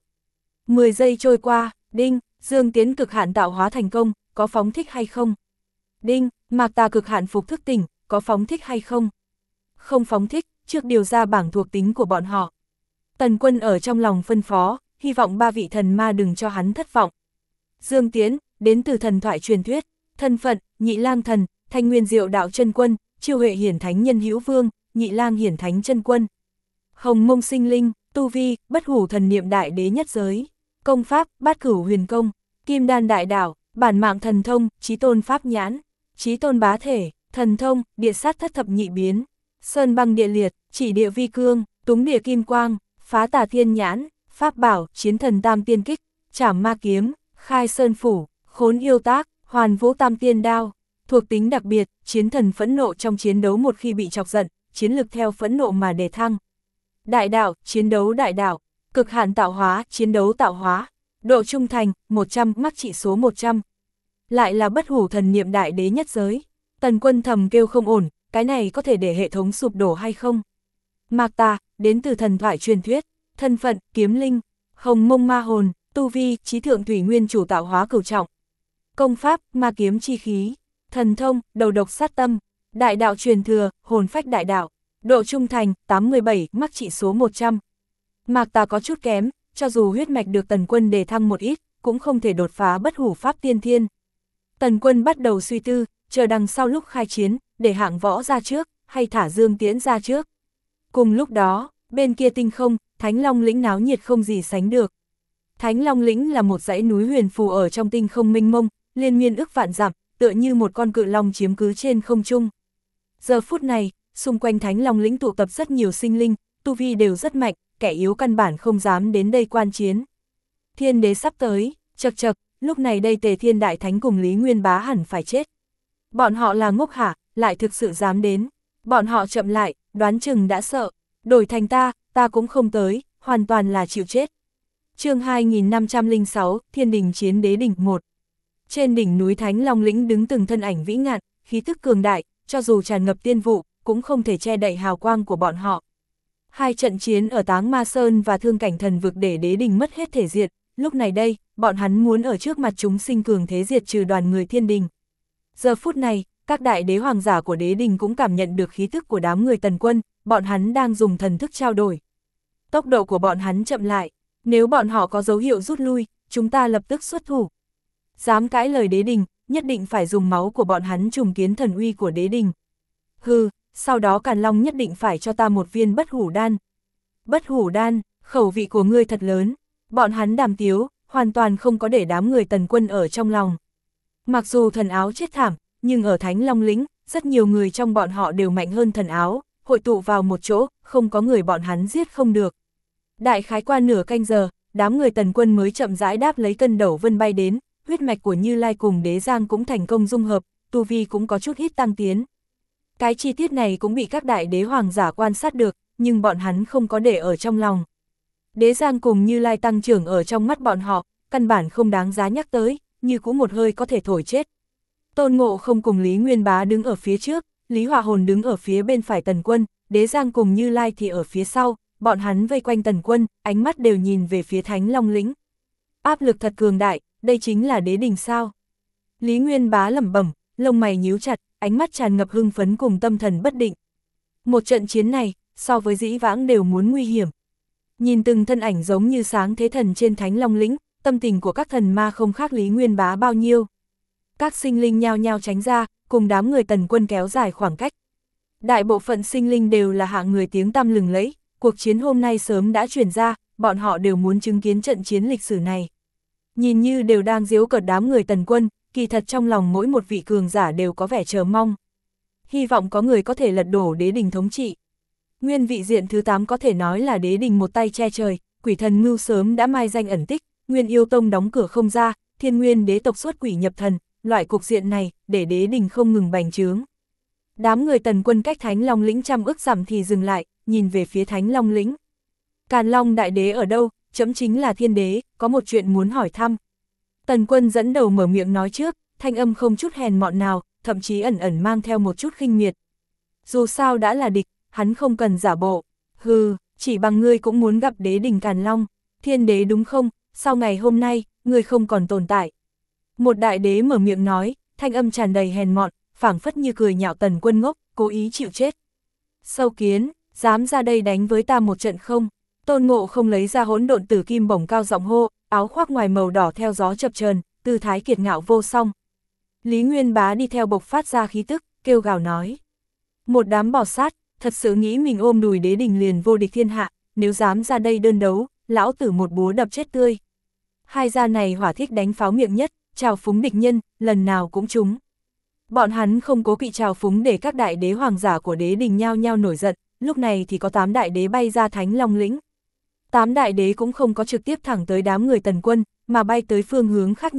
10 giây trôi qua, đinh, Dương Tiến cực hạn tạo hóa thành công, có phóng thích hay không? Đinh, Mạc Tà cực hạn phục thức tỉnh, có phóng thích hay không? Không phóng thích, trước điều ra bảng thuộc tính của bọn họ. Tần Quân ở trong lòng phân phó, hy vọng 3 vị thần ma đừng cho hắn thất vọng. Dương Tiến, đến từ thần thoại truyền thuyết, thân phận, Nhị Lang Thần, Thanh Nguyên Diệu Đạo Chân Quân, Chiêu Huệ Hiển Thánh Nhân Hữu Vương, Nhị Lang Hiển Thánh Chân Quân. Hồng Mông Sinh Linh, tu vi, Bất Hủ Thần Niệm Đại Đế nhất giới, công pháp, Bát Cửu Huyền Công, Kim Đan Đại Đạo, Bản Mạng Thần Thông, Chí Tôn Pháp Nhãn, Chí Tôn Bá Thể, Thần Thông, Địa Sát Thất Thập Nhị Biến, Sơn Băng Địa Liệt, Chỉ Địa Vi Cương, Túng Địa Kim Quang, Phá Tà Thiên Nhãn, Pháp Bảo, Chiến Thần Tam Tiên Kích, Trảm Ma Kiếm, Khai Sơn Phủ, Khốn yêu tác, Hoàn Vũ Tam Tiên Đao. Thuộc tính đặc biệt, chiến thần phẫn nộ trong chiến đấu một khi bị chọc giận, chiến lực theo phẫn nộ mà đề thăng. Đại đạo, chiến đấu đại đạo. Cực hạn tạo hóa, chiến đấu tạo hóa. Độ trung thành, 100, mắc trị số 100. Lại là bất hủ thần niệm đại đế nhất giới. Tần Quân thầm kêu không ổn, cái này có thể để hệ thống sụp đổ hay không? Mạc Tà, đến từ thần thoại truyền thuyết, thân phận, kiếm linh, hồng mông ma hồn, tu vi, chí thượng thủy nguyên chủ tạo hóa cửu trọng. Công pháp, ma kiếm chi khí, thần thông, đầu độc sát tâm, đại đạo truyền thừa, hồn phách đại đạo, độ trung thành, 87, mắc trị số 100. Mạc Tà có chút kém, cho dù huyết mạch được Tần Quân đề thăng một ít, cũng không thể đột phá bất hủ pháp tiên thiên. Tần Quân bắt đầu suy tư, chờ đằng sau lúc khai chiến, để hạng võ ra trước, hay thả Dương Tiễn ra trước. Cùng lúc đó, bên kia tinh không, Thánh Long lĩnh náo nhiệt không gì sánh được. Thánh Long lĩnh là một dãy núi huyền phù ở trong tinh không mênh mông, liên miên ức vạn dặm, tựa như một con cự long chiếm cứ trên không trung. Giờ phút này, xung quanh Thánh Long lĩnh tụ tập rất nhiều sinh linh, tu vi đều rất mạnh, kẻ yếu căn bản không dám đến đây quan chiến. Thiên đế sắp tới, chậc chậc, lúc này đây Tề Thiên Đại Thánh cùng Lý Nguyên Bá hẳn phải chết. Bọn họ là ngốc hả, lại thực sự dám đến. Bọn họ chậm lại, đoán chừng đã sợ. Đổi thành ta cũng không tới, hoàn toàn là chịu chết. Chương 2506, Thiên Đình Chiến Đế Đỉnh 1. Trên đỉnh núi Thánh Long lĩnh đứng từng thân ảnh vĩ ngạn, khí tức cường đại, cho dù tràn ngập tiên vụ, cũng không thể che đậy hào quang của bọn họ. Hai trận chiến ở Táng Ma Sơn và Thương Cảnh Thần Vực để Đế Đình mất hết thể diệt, lúc này đây, bọn hắn muốn ở trước mặt chúng sinh cường thế diệt trừ đoàn người Thiên Đình. Giờ phút này, các đại đế hoàng giả của Đế Đình cũng cảm nhận được khí thức của đám người Tần Quân, bọn hắn đang dùng thần thức trao đổi. Tốc độ của bọn hắn chậm lại, nếu bọn họ có dấu hiệu rút lui, chúng ta lập tức xuất thủ. Dám cãi lời Đế Đình, nhất định phải dùng máu của bọn hắn trùng kiến thần uy của Đế Đình. Hừ, sau đó Càn Long nhất định phải cho ta một viên bất hủ đan. Bất hủ đan, khẩu vị của ngươi thật lớn. Bọn hắn đàm tiếu, hoàn toàn không có để đám người Tần Quân ở trong lòng. Mặc dù thần áo chết thảm, nhưng ở Thánh Long lĩnh, rất nhiều người trong bọn họ đều mạnh hơn thần áo, hội tụ vào một chỗ, không có người bọn hắn giết không được. Đại khái qua nửa canh giờ, đám người Tần Quân mới chậm rãi đáp lấy cân đầu vân bay đến, huyết mạch của Như Lai cùng Đế Giang cũng thành công dung hợp, tu vi cũng có chút ít tăng tiến. Cái chi tiết này cũng bị các đại đế hoàng giả quan sát được, nhưng bọn hắn không có để ở trong lòng. Đế Giang cùng Như Lai tăng trưởng ở trong mắt bọn họ, căn bản không đáng giá nhắc tới, như cũng một hơi có thể thổi chết. Tôn Ngộ Không cùng Lý Nguyên Bá đứng ở phía trước, Lý Hỏa Hồn đứng ở phía bên phải Tần Quân, Đế Giang cùng Như Lai thì ở phía sau, bọn hắn vây quanh Tần Quân, ánh mắt đều nhìn về phía Thánh Long lĩnh. Áp lực thật cường đại, đây chính là Đế Đình sao? Lý Nguyên Bá lẩm bẩm, lông mày nhíu chặt, ánh mắt tràn ngập hưng phấn cùng tâm thần bất định. Một trận chiến này, so với dĩ vãng đều muốn nguy hiểm. Nhìn từng thân ảnh giống như sáng thế thần trên Thánh Long lĩnh, tâm tình của các thần ma không khác Lý Nguyên Bá bao nhiêu. Các sinh linh nhao nhao tránh ra, cùng đám người Tần Quân kéo dài khoảng cách. Đại bộ phận sinh linh đều là hạng người tiếng tăm lừng lẫy, cuộc chiến hôm nay sớm đã truyền ra, bọn họ đều muốn chứng kiến trận chiến lịch sử này. Nhìn như đều đang giễu cợt đám người Tần Quân, kỳ thật trong lòng mỗi một vị cường giả đều có vẻ chờ mong. Hy vọng có người có thể lật đổ Đế Đình thống trị. Nguyên vị diện thứ 8 có thể nói là Đế Đình một tay che trời, quỷ thần mưu sớm đã mai danh ẩn tích, Nguyên Yêu Tông đóng cửa không ra, Thiên Nguyên đế tộc xuất quỷ nhập thần, loại cục diện này, để Đế Đình không ngừng bành trướng. Đám người Tần Quân cách Thánh Long lĩnh trăm ức dặm thì dừng lại, nhìn về phía Thánh Long lĩnh. Càn Long đại đế ở đâu, chấm chính là thiên đế, có một chuyện muốn hỏi thăm. Tần Quân dẫn đầu mở miệng nói trước, thanh âm không chút hèn mọn nào, thậm chí ẩn ẩn mang theo một chút khinh miệt. Dù sao đã là địch, hắn không cần giả bộ. Hừ, chỉ bằng ngươi cũng muốn gặp Đế Đình Càn Long, thiên đế đúng không, sau ngày hôm nay, ngươi không còn tồn tại. Một đại đế mở miệng nói, thanh âm tràn đầy hèn mọn, phảng phất như cười nhạo Tần Quân ngốc, cố ý chịu chết. Sâu kiến, dám ra đây đánh với ta một trận không? Tôn Ngộ Không lấy ra hỗn độn tử kim bổng cao giọng hô, áo khoác ngoài màu đỏ theo gió chập chờn, tư thái kiệt ngạo vô song. Lý Nguyên Bá đi theo bộc phát ra khí tức, kêu gào nói. Một đám bò sát, thật sự nghĩ mình ôm đùi Đế Đình liền vô địch thiên hạ, nếu dám ra đây đơn đấu, lão tử một búa đập chết tươi. Hai gia này hỏa thích đánh pháo miệng nhất, trào phúng địch nhân, lần nào cũng trúng. Bọn hắn không cố kỵ trào phúng để các đại đế hoàng giả của Đế Đình nhao nhao nổi giận, lúc này thì có 8 đại đế bay ra Thánh Long lĩnh. 8 đại đế cũng không có trực tiếp thẳng tới đám người Tần Quân, mà bay tới phương hướng khác nhau,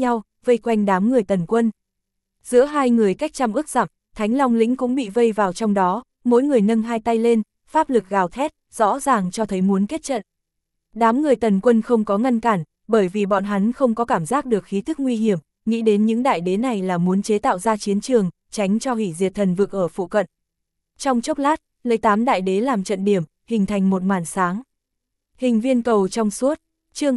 vây quanh đám người Tần Quân. Giữa hai người cách trăm ước dặm, Thánh Long lĩnh cũng bị vây vào trong đó, mỗi người nâng hai tay lên, pháp lực gào thét, rõ ràng cho thấy muốn kết trận. Đám người Tần Quân không có ngăn cản, bởi vì bọn hắn không có cảm giác được khí tức nguy hiểm, nghĩ đến những đại đế này là muốn chế tạo ra chiến trường, tránh cho hủy diệt thần vực ở phụ cận. Trong chốc lát, lấy 8 đại đế làm trận điểm, hình thành một màn sáng. Hình viên cầu trong suốt, chương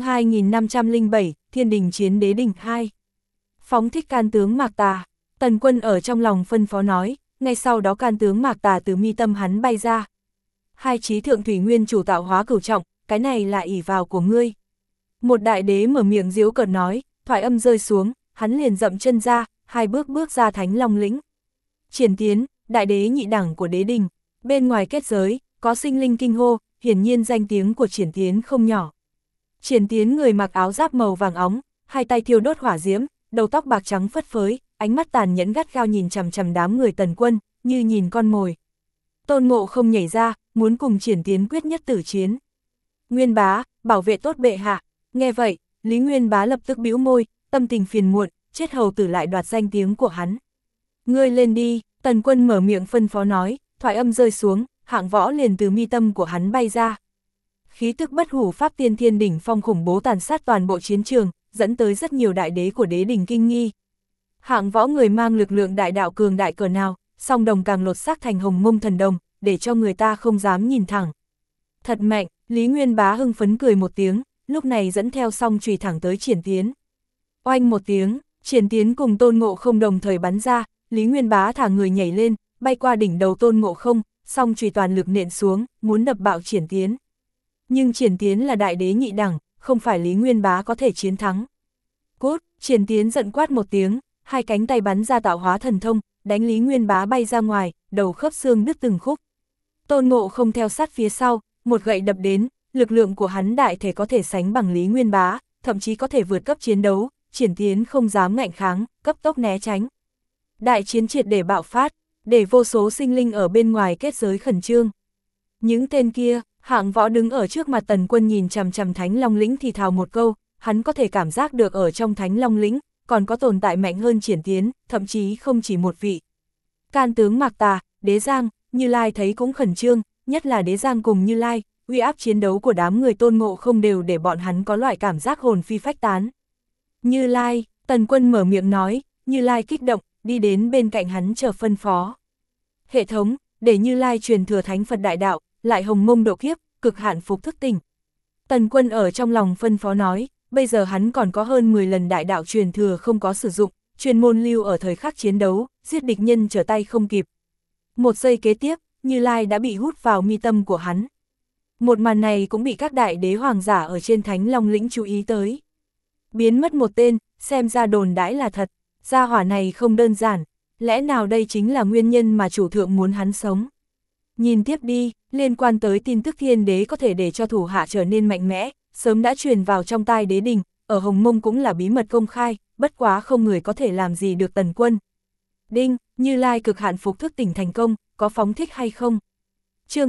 2507, Thiên đình chiến đế đỉnh 2. Phóng thích can tướng Mạc Tà, Tần Quân ở trong lòng phân phó nói, ngay sau đó can tướng Mạc Tà từ mi tâm hắn bay ra. Hai chí thượng thủy nguyên chủ tạo hóa cửu trọng, cái này là ỷ vào của ngươi. Một đại đế mở miệng giễu cợt nói, thoại âm rơi xuống, hắn liền dậm chân ra, hai bước bước ra Thánh Long lĩnh. Triển Tiến, đại đế nhị đẳng của đế đình, bên ngoài kết giới, có sinh linh kinh hô, hiển nhiên danh tiếng của Triển Tiến không nhỏ. Triển Tiến người mặc áo giáp màu vàng óng, hai tay thiêu đốt hỏa diễm, đầu tóc bạc trắng phất phới, ánh mắt tàn nhẫn gắt gao nhìn chằm chằm đám người Tần Quân, như nhìn con mồi. Tôn Ngộ Không nhảy ra, muốn cùng Triển Tiến quyết nhất tử chiến. Nguyên Bá, bảo vệ tốt bệ hạ. Nghe vậy, Lý Nguyên Bá lập tức bĩu môi, tâm tình phiền muộn, chết hầu tử lại đoạt danh tiếng của hắn. Ngươi lên đi, Tần Quân mở miệng phân phó nói, thoại âm rơi xuống, Hạng Võ liền từ mi tâm của hắn bay ra. Khí tức bất hủ pháp tiên thiên đỉnh phong khủng bố tàn sát toàn bộ chiến trường, dẫn tới rất nhiều đại đế của đế đỉnh kinh nghi. Hạng Võ người mang lực lượng đại đạo cường đại cỡ nào, song đồng càng lột xác thành hồng mông thần đồng, để cho người ta không dám nhìn thẳng. Thật mạnh, Lý Nguyên Bá hưng phấn cười một tiếng, lúc này dẫn theo song chùy thẳng tới Triển Tiến. Oanh một tiếng, Triển Tiến cùng Tôn Ngộ Không đồng thời bắn ra, Lý Nguyên Bá thả người nhảy lên, bay qua đỉnh đầu Tôn Ngộ Không, song chùy toàn lực nện xuống, muốn đập bạo Triển Tiến. Nhưng Triển Tiến là đại đế nhị đẳng, không phải Lý Nguyên Bá có thể chiến thắng. Cút, Triển Tiến giận quát một tiếng, hai cánh tay bắn ra tạo hóa thần thông, đánh Lý Nguyên Bá bay ra ngoài, đầu khớp xương đứt từng khúc. Tôn Ngộ Không theo sát phía sau, một gậy đập đến, lực lượng của hắn đại thể có thể sánh bằng Lý Nguyên Bá, thậm chí có thể vượt cấp chiến đấu, Triển Tiến không dám ngạnh kháng, cấp tốc né tránh. Đại chiến triệt để bạo phát, để vô số sinh linh ở bên ngoài kết giới khẩn trương. Những tên kia, Hạng Võ đứng ở trước mặt Tần Quân nhìn chằm chằm Thánh Long lĩnh thì thào một câu, hắn có thể cảm giác được ở trong Thánh Long lĩnh, còn có tồn tại mạnh hơn Triển Tiến, thậm chí không chỉ một vị. Can tướng Mạc Tà, Đế Giang, Như Lai thấy cũng khẩn trương, nhất là Đế Giang cùng Như Lai, uy áp chiến đấu của đám người Tôn Ngộ Không đều để bọn hắn có loại cảm giác hồn phi phách tán. Như Lai, Tần Quân mở miệng nói, Như Lai kích động, đi đến bên cạnh hắn chờ phân phó. Hệ thống, để Như Lai truyền thừa Thánh Phật Đại Đạo, lại hồng mông độ kiếp, cực hạn phục thức tỉnh. Tần Quân ở trong lòng phân phó nói, bây giờ hắn còn có hơn 10 lần đại đạo truyền thừa không có sử dụng, chuyên môn lưu ở thời khắc chiến đấu, giết địch nhân trở tay không kịp. Một giây kế tiếp, Như Lai đã bị hút vào mi tâm của hắn. Một màn này cũng bị các đại đế hoàng giả ở trên Thánh Long lĩnh chú ý tới. Biến mất một tên, xem ra đồn đãi là thật, gia hỏa này không đơn giản, lẽ nào đây chính là nguyên nhân mà chủ thượng muốn hắn sống. Nhìn tiếp đi, liên quan tới tin tức thiên đế có thể để cho thủ hạ trở nên mạnh mẽ, sớm đã truyền vào trong tai đế đình, ở Hồng Mông cũng là bí mật công khai, bất quá không người có thể làm gì được Tần Quân. Đinh, Như Lai cực hạn phục thức tỉnh thành công, có phóng thích hay không? Chương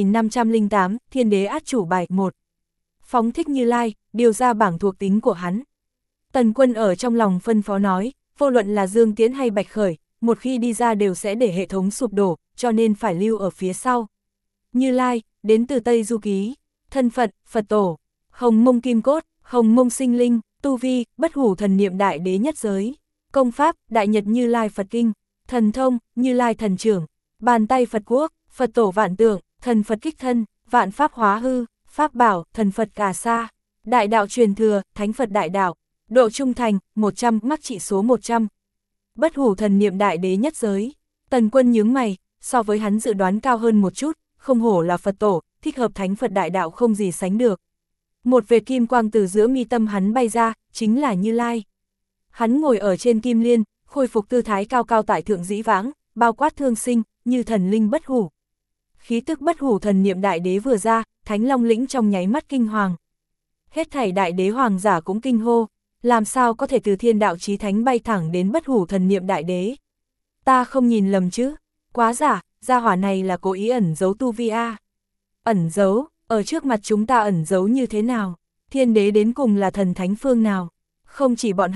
2508, Thiên đế át chủ bài 1. Phóng thích Như Lai, điều ra bảng thuộc tính của hắn. Tần Quân ở trong lòng phân phó nói, vô luận là Dương Tiễn hay Bạch Khởi, một khi đi ra đều sẽ để hệ thống sụp đổ, cho nên phải lưu ở phía sau. Như Lai, đến từ Tây Du Ký, thân phận, Phật tổ, Hồng Mông Kim Cốt, Hồng Mông Sinh Linh, tu vi, bất hủ thần niệm đại đế nhất giới, công pháp, Đại Nhật Như Lai Phật Kinh, thần thông, Như Lai Thần Trưởng, bàn tay Phật Quốc, Phật tổ Vạn Tượng, thần Phật Kích Thân, Vạn Pháp Hóa Hư, Pháp Bảo, thần Phật Cà Sa, Đại Đạo Truyền Thừa, Thánh Phật Đại Đạo, độ trung thành, 100, mắc trị số 100. Bất hủ thần niệm đại đế nhất giới. Tần Quân nhướng mày, so với hắn dự đoán cao hơn một chút, không hổ là Phật tổ, thích hợp Thánh Phật Đại Đạo không gì sánh được. Một vệt kim quang từ giữa mi tâm hắn bay ra, chính là Như Lai. Hắn ngồi ở trên kim liên, khôi phục tư thái cao cao tại thượng dĩ vãng, bao quát thương sinh, như thần linh bất hủ. Khí tức bất hủ thần niệm đại đế vừa ra, Thánh Long lĩnh trong nháy mắt kinh hoàng. Hết thảy đại đế hoàng giả cũng kinh hô, làm sao có thể từ thiên đạo chí thánh bay thẳng đến bất hủ thần niệm đại đế. Ta không nhìn lầm chứ, quá giả, gia hỏa này là cố ý ẩn giấu tu vi a. Ẩn giấu, ở trước mặt chúng ta ẩn giấu như thế nào? Thiên đế đến cùng là thần thánh phương nào? Không chỉ bọn hắn,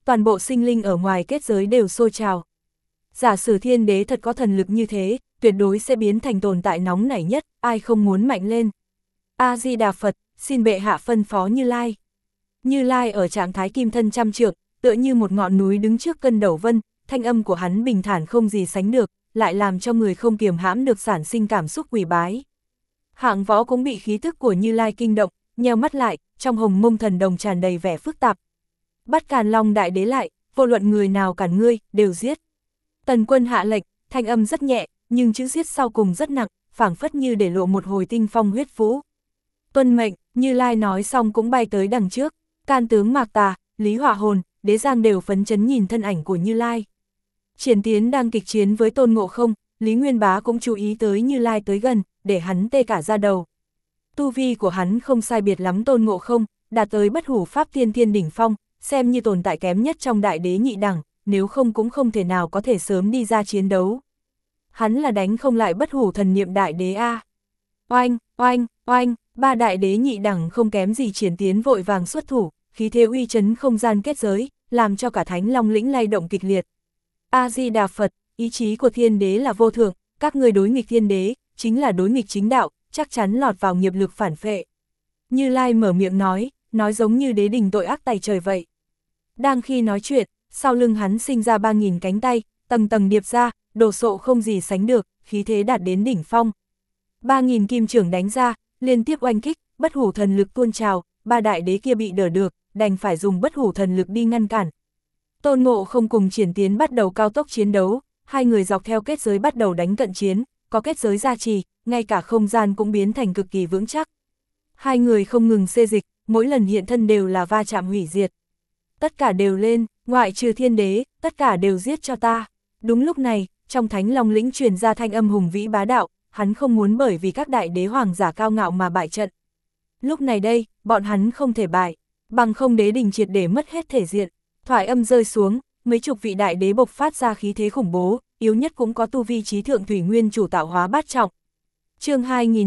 toàn bộ sinh linh ở ngoài kết giới đều sôi trào. Giả sử thiên đế thật có thần lực như thế, tuyệt đối sẽ biến thành tồn tại nóng nảy nhất, ai không muốn mạnh lên. A-di-đà Phật, xin bệ hạ phân phó Như Lai. Như Lai ở trạng thái kim thân trăm trượng, tựa như một ngọn núi đứng trước cân đẩu vân, thanh âm của hắn bình thản không gì sánh được, lại làm cho người không kiềm hãm được sản sinh cảm xúc quỳ bái. Hạng Võ cũng bị khí tức của Như Lai kinh động, nheo mắt lại, trong hồng mông thần đồng tràn đầy vẻ phức tạp. Bắt Càn Long đại đế lại, vô luận người nào cản ngươi, đều giết. Tần Quân hạ lệnh, thanh âm rất nhẹ, nhưng chữ giết sau cùng rất nặng, phảng phất như để lộ một hồi tinh phong huyết vũ. Tuân mệnh, Như Lai nói xong cũng bay tới đằng trước, Can tướng Mạc Tà, Lý Hỏa Hồn, Đế Giang đều phấn chấn nhìn thân ảnh của Như Lai. Triển Tiến đang kịch chiến với Tôn Ngộ Không, Lý Nguyên Bá cũng chú ý tới Như Lai tới gần, để hắn tê cả da đầu. Tu vi của hắn không sai biệt lắm Tôn Ngộ Không, đạt tới bất hủ pháp tiên thiên đỉnh phong, xem như tồn tại kém nhất trong đại đế nhị đẳng, nếu không cũng không thể nào có thể sớm đi ra chiến đấu. Hắn là đánh không lại bất hủ thần niệm đại đế a. Oanh, oanh, oanh, ba đại đế nhị đẳng không kém gì. Triển Tiến vội vàng xuất thủ, khí thế uy chấn không gian kết giới, làm cho cả Thánh Long lĩnh lay động kịch liệt. A-di-đà Phật, ý chí của thiên đế là vô thượng, các người đối nghịch thiên đế, chính là đối nghịch chính đạo, chắc chắn lọt vào nghiệp lực phản phệ. Như Lai mở miệng nói giống như đế đình tội ác tày trời vậy. Đang khi nói chuyện, sau lưng hắn sinh ra 3.000 cánh tay, tầng tầng điệp ra, đồ sộ không gì sánh được, khí thế đạt đến đỉnh phong. 3.000 kim chưởng đánh ra, liên tiếp oanh kích, bất hủ thần lực tuôn trào, ba đại đế kia bị đỡ được, đành phải dùng bất hủ thần lực đi ngăn cản. Tôn Ngộ Không cùng Triển Tiến bắt đầu cao tốc chiến đấu, hai người dọc theo kết giới bắt đầu đánh cận chiến, có kết giới gia trì, ngay cả không gian cũng biến thành cực kỳ vững chắc. Hai người không ngừng xê dịch, mỗi lần hiện thân đều là va chạm hủy diệt. Tất cả đều lên, ngoại trừ thiên đế, tất cả đều giết cho ta. Đúng lúc này, trong Thánh Long lĩnh truyền ra thanh âm hùng vĩ bá đạo, hắn không muốn bởi vì các đại đế hoàng giả cao ngạo mà bại trận. Lúc này đây, bọn hắn không thể bại, bằng không đế đình triệt để mất hết thể diện. Thoại âm rơi xuống, mấy chục vị đại đế bộc phát ra khí thế khủng bố, yếu nhất cũng có tu vi chí thượng thủy nguyên chủ tạo hóa bát trọng. Chương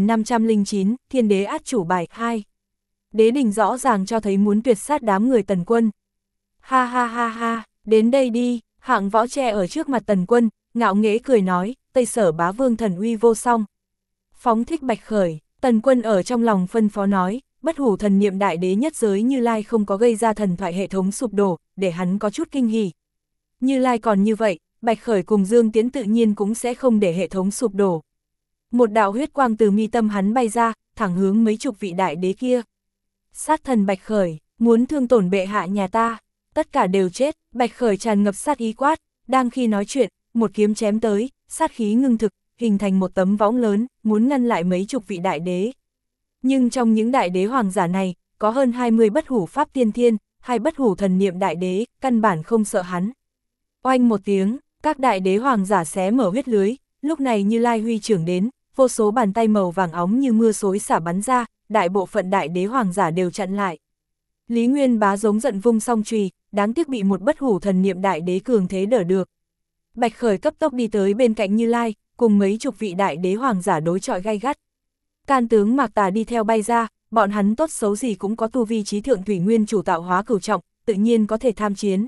2509, Thiên đế át chủ bài 2. Đế đình rõ ràng cho thấy muốn tuyệt sát đám người Tần Quân. Ha ha ha ha, đến đây đi. Hạng Võ che ở trước mặt Tần Quân, ngạo nghễ cười nói, Tây Sở Bá Vương thần uy vô song. Phóng thích bạch khởi, Tần Quân ở trong lòng phân phó nói, bất hủ thần niệm đại đế nhất giới Như Lai không có gây ra thần thoại hệ thống sụp đổ, để hắn có chút kinh hỉ. Như Lai còn như vậy, bạch khởi cùng Dương Tiễn tự nhiên cũng sẽ không để hệ thống sụp đổ. Một đạo huyết quang từ mi tâm hắn bay ra, thẳng hướng mấy chục vị đại đế kia. Sát thần bạch khởi, muốn thương tổn bệ hạ nhà ta, tất cả đều chết. Bạch khởi tràn ngập sát ý quát, đang khi nói chuyện, một kiếm chém tới, sát khí ngưng thực, hình thành một tấm võng lớn, muốn ngăn lại mấy chục vị đại đế. Nhưng trong những đại đế hoàng giả này, có hơn 20 bất hủ pháp tiên thiên, hay bất hủ thần niệm đại đế, căn bản không sợ hắn. Oanh một tiếng, các đại đế hoàng giả xé mở huyết lưới, lúc này Như Lai huy trưởng đến, vô số bàn tay màu vàng óng như mưa xối xả bắn ra, đại bộ phận đại đế hoàng giả đều chặn lại. Lý Nguyên Bá giống giận vung song chùy, đáng tiếc bị một bất hủ thần niệm đại đế cường thế đỡ được. Bạch khởi cấp tốc đi tới bên cạnh Như Lai, cùng mấy chục vị đại đế hoàng giả đối chọi gay gắt. Can tướng Mạc Tà đi theo bay ra, bọn hắn tốt xấu gì cũng có tu vi chí thượng thủy nguyên chủ tạo hóa cửu trọng, tự nhiên có thể tham chiến.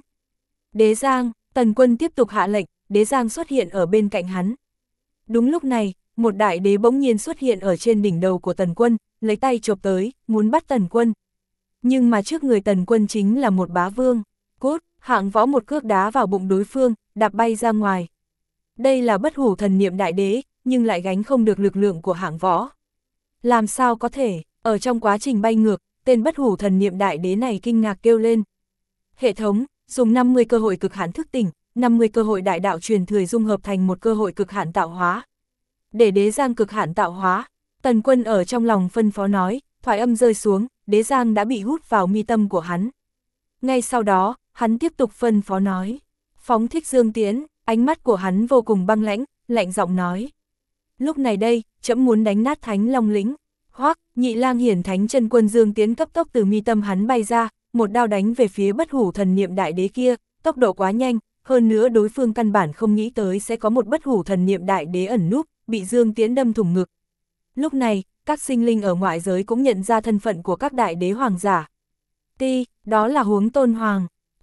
Đế Giang, Tần Quân tiếp tục hạ lệnh, Đế Giang xuất hiện ở bên cạnh hắn. Đúng lúc này, một đại đế bỗng nhiên xuất hiện ở trên đỉnh đầu của Tần Quân, lấy tay chộp tới, muốn bắt Tần Quân. Nhưng mà trước người Tần Quân chính là một bá vương. Cút, Hạng Võ một cước đá vào bụng đối phương, đạp bay ra ngoài. Đây là bất hủ thần niệm đại đế, nhưng lại gánh không được lực lượng của Hạng Võ. Làm sao có thể, ở trong quá trình bay ngược, tên bất hủ thần niệm đại đế này kinh ngạc kêu lên. Hệ thống, dùng 50 cơ hội cực hạn thức tỉnh, 50 cơ hội đại đạo truyền thừa dung hợp thành một cơ hội cực hạn tạo hóa. Để Đế Giang cực hạn tạo hóa, Tần Quân ở trong lòng phân phó nói, thoại âm rơi xuống, Đế Giang đã bị hút vào mi tâm của hắn. Ngay sau đó, hắn tiếp tục phân phó nói, phóng thích Dương Tiễn, ánh mắt của hắn vô cùng băng lãnh, lạnh giọng nói. Lúc này đây, trẫm muốn đánh nát Thánh Long lĩnh. Hoắc, Nhị Lang Hiển Thánh Chân Quân Dương Tiễn cấp tốc từ mi tâm hắn bay ra, một đao đánh về phía bất hủ thần niệm đại đế kia, tốc độ quá nhanh, hơn nữa đối phương căn bản không nghĩ tới sẽ có một bất hủ thần niệm đại đế ẩn núp, bị Dương Tiễn đâm thủng ngực. Lúc này, các sinh linh ở ngoại giới cũng nhận ra thân phận của các đại đế hoàng giả. Đó là Huống Tôn Hoàng.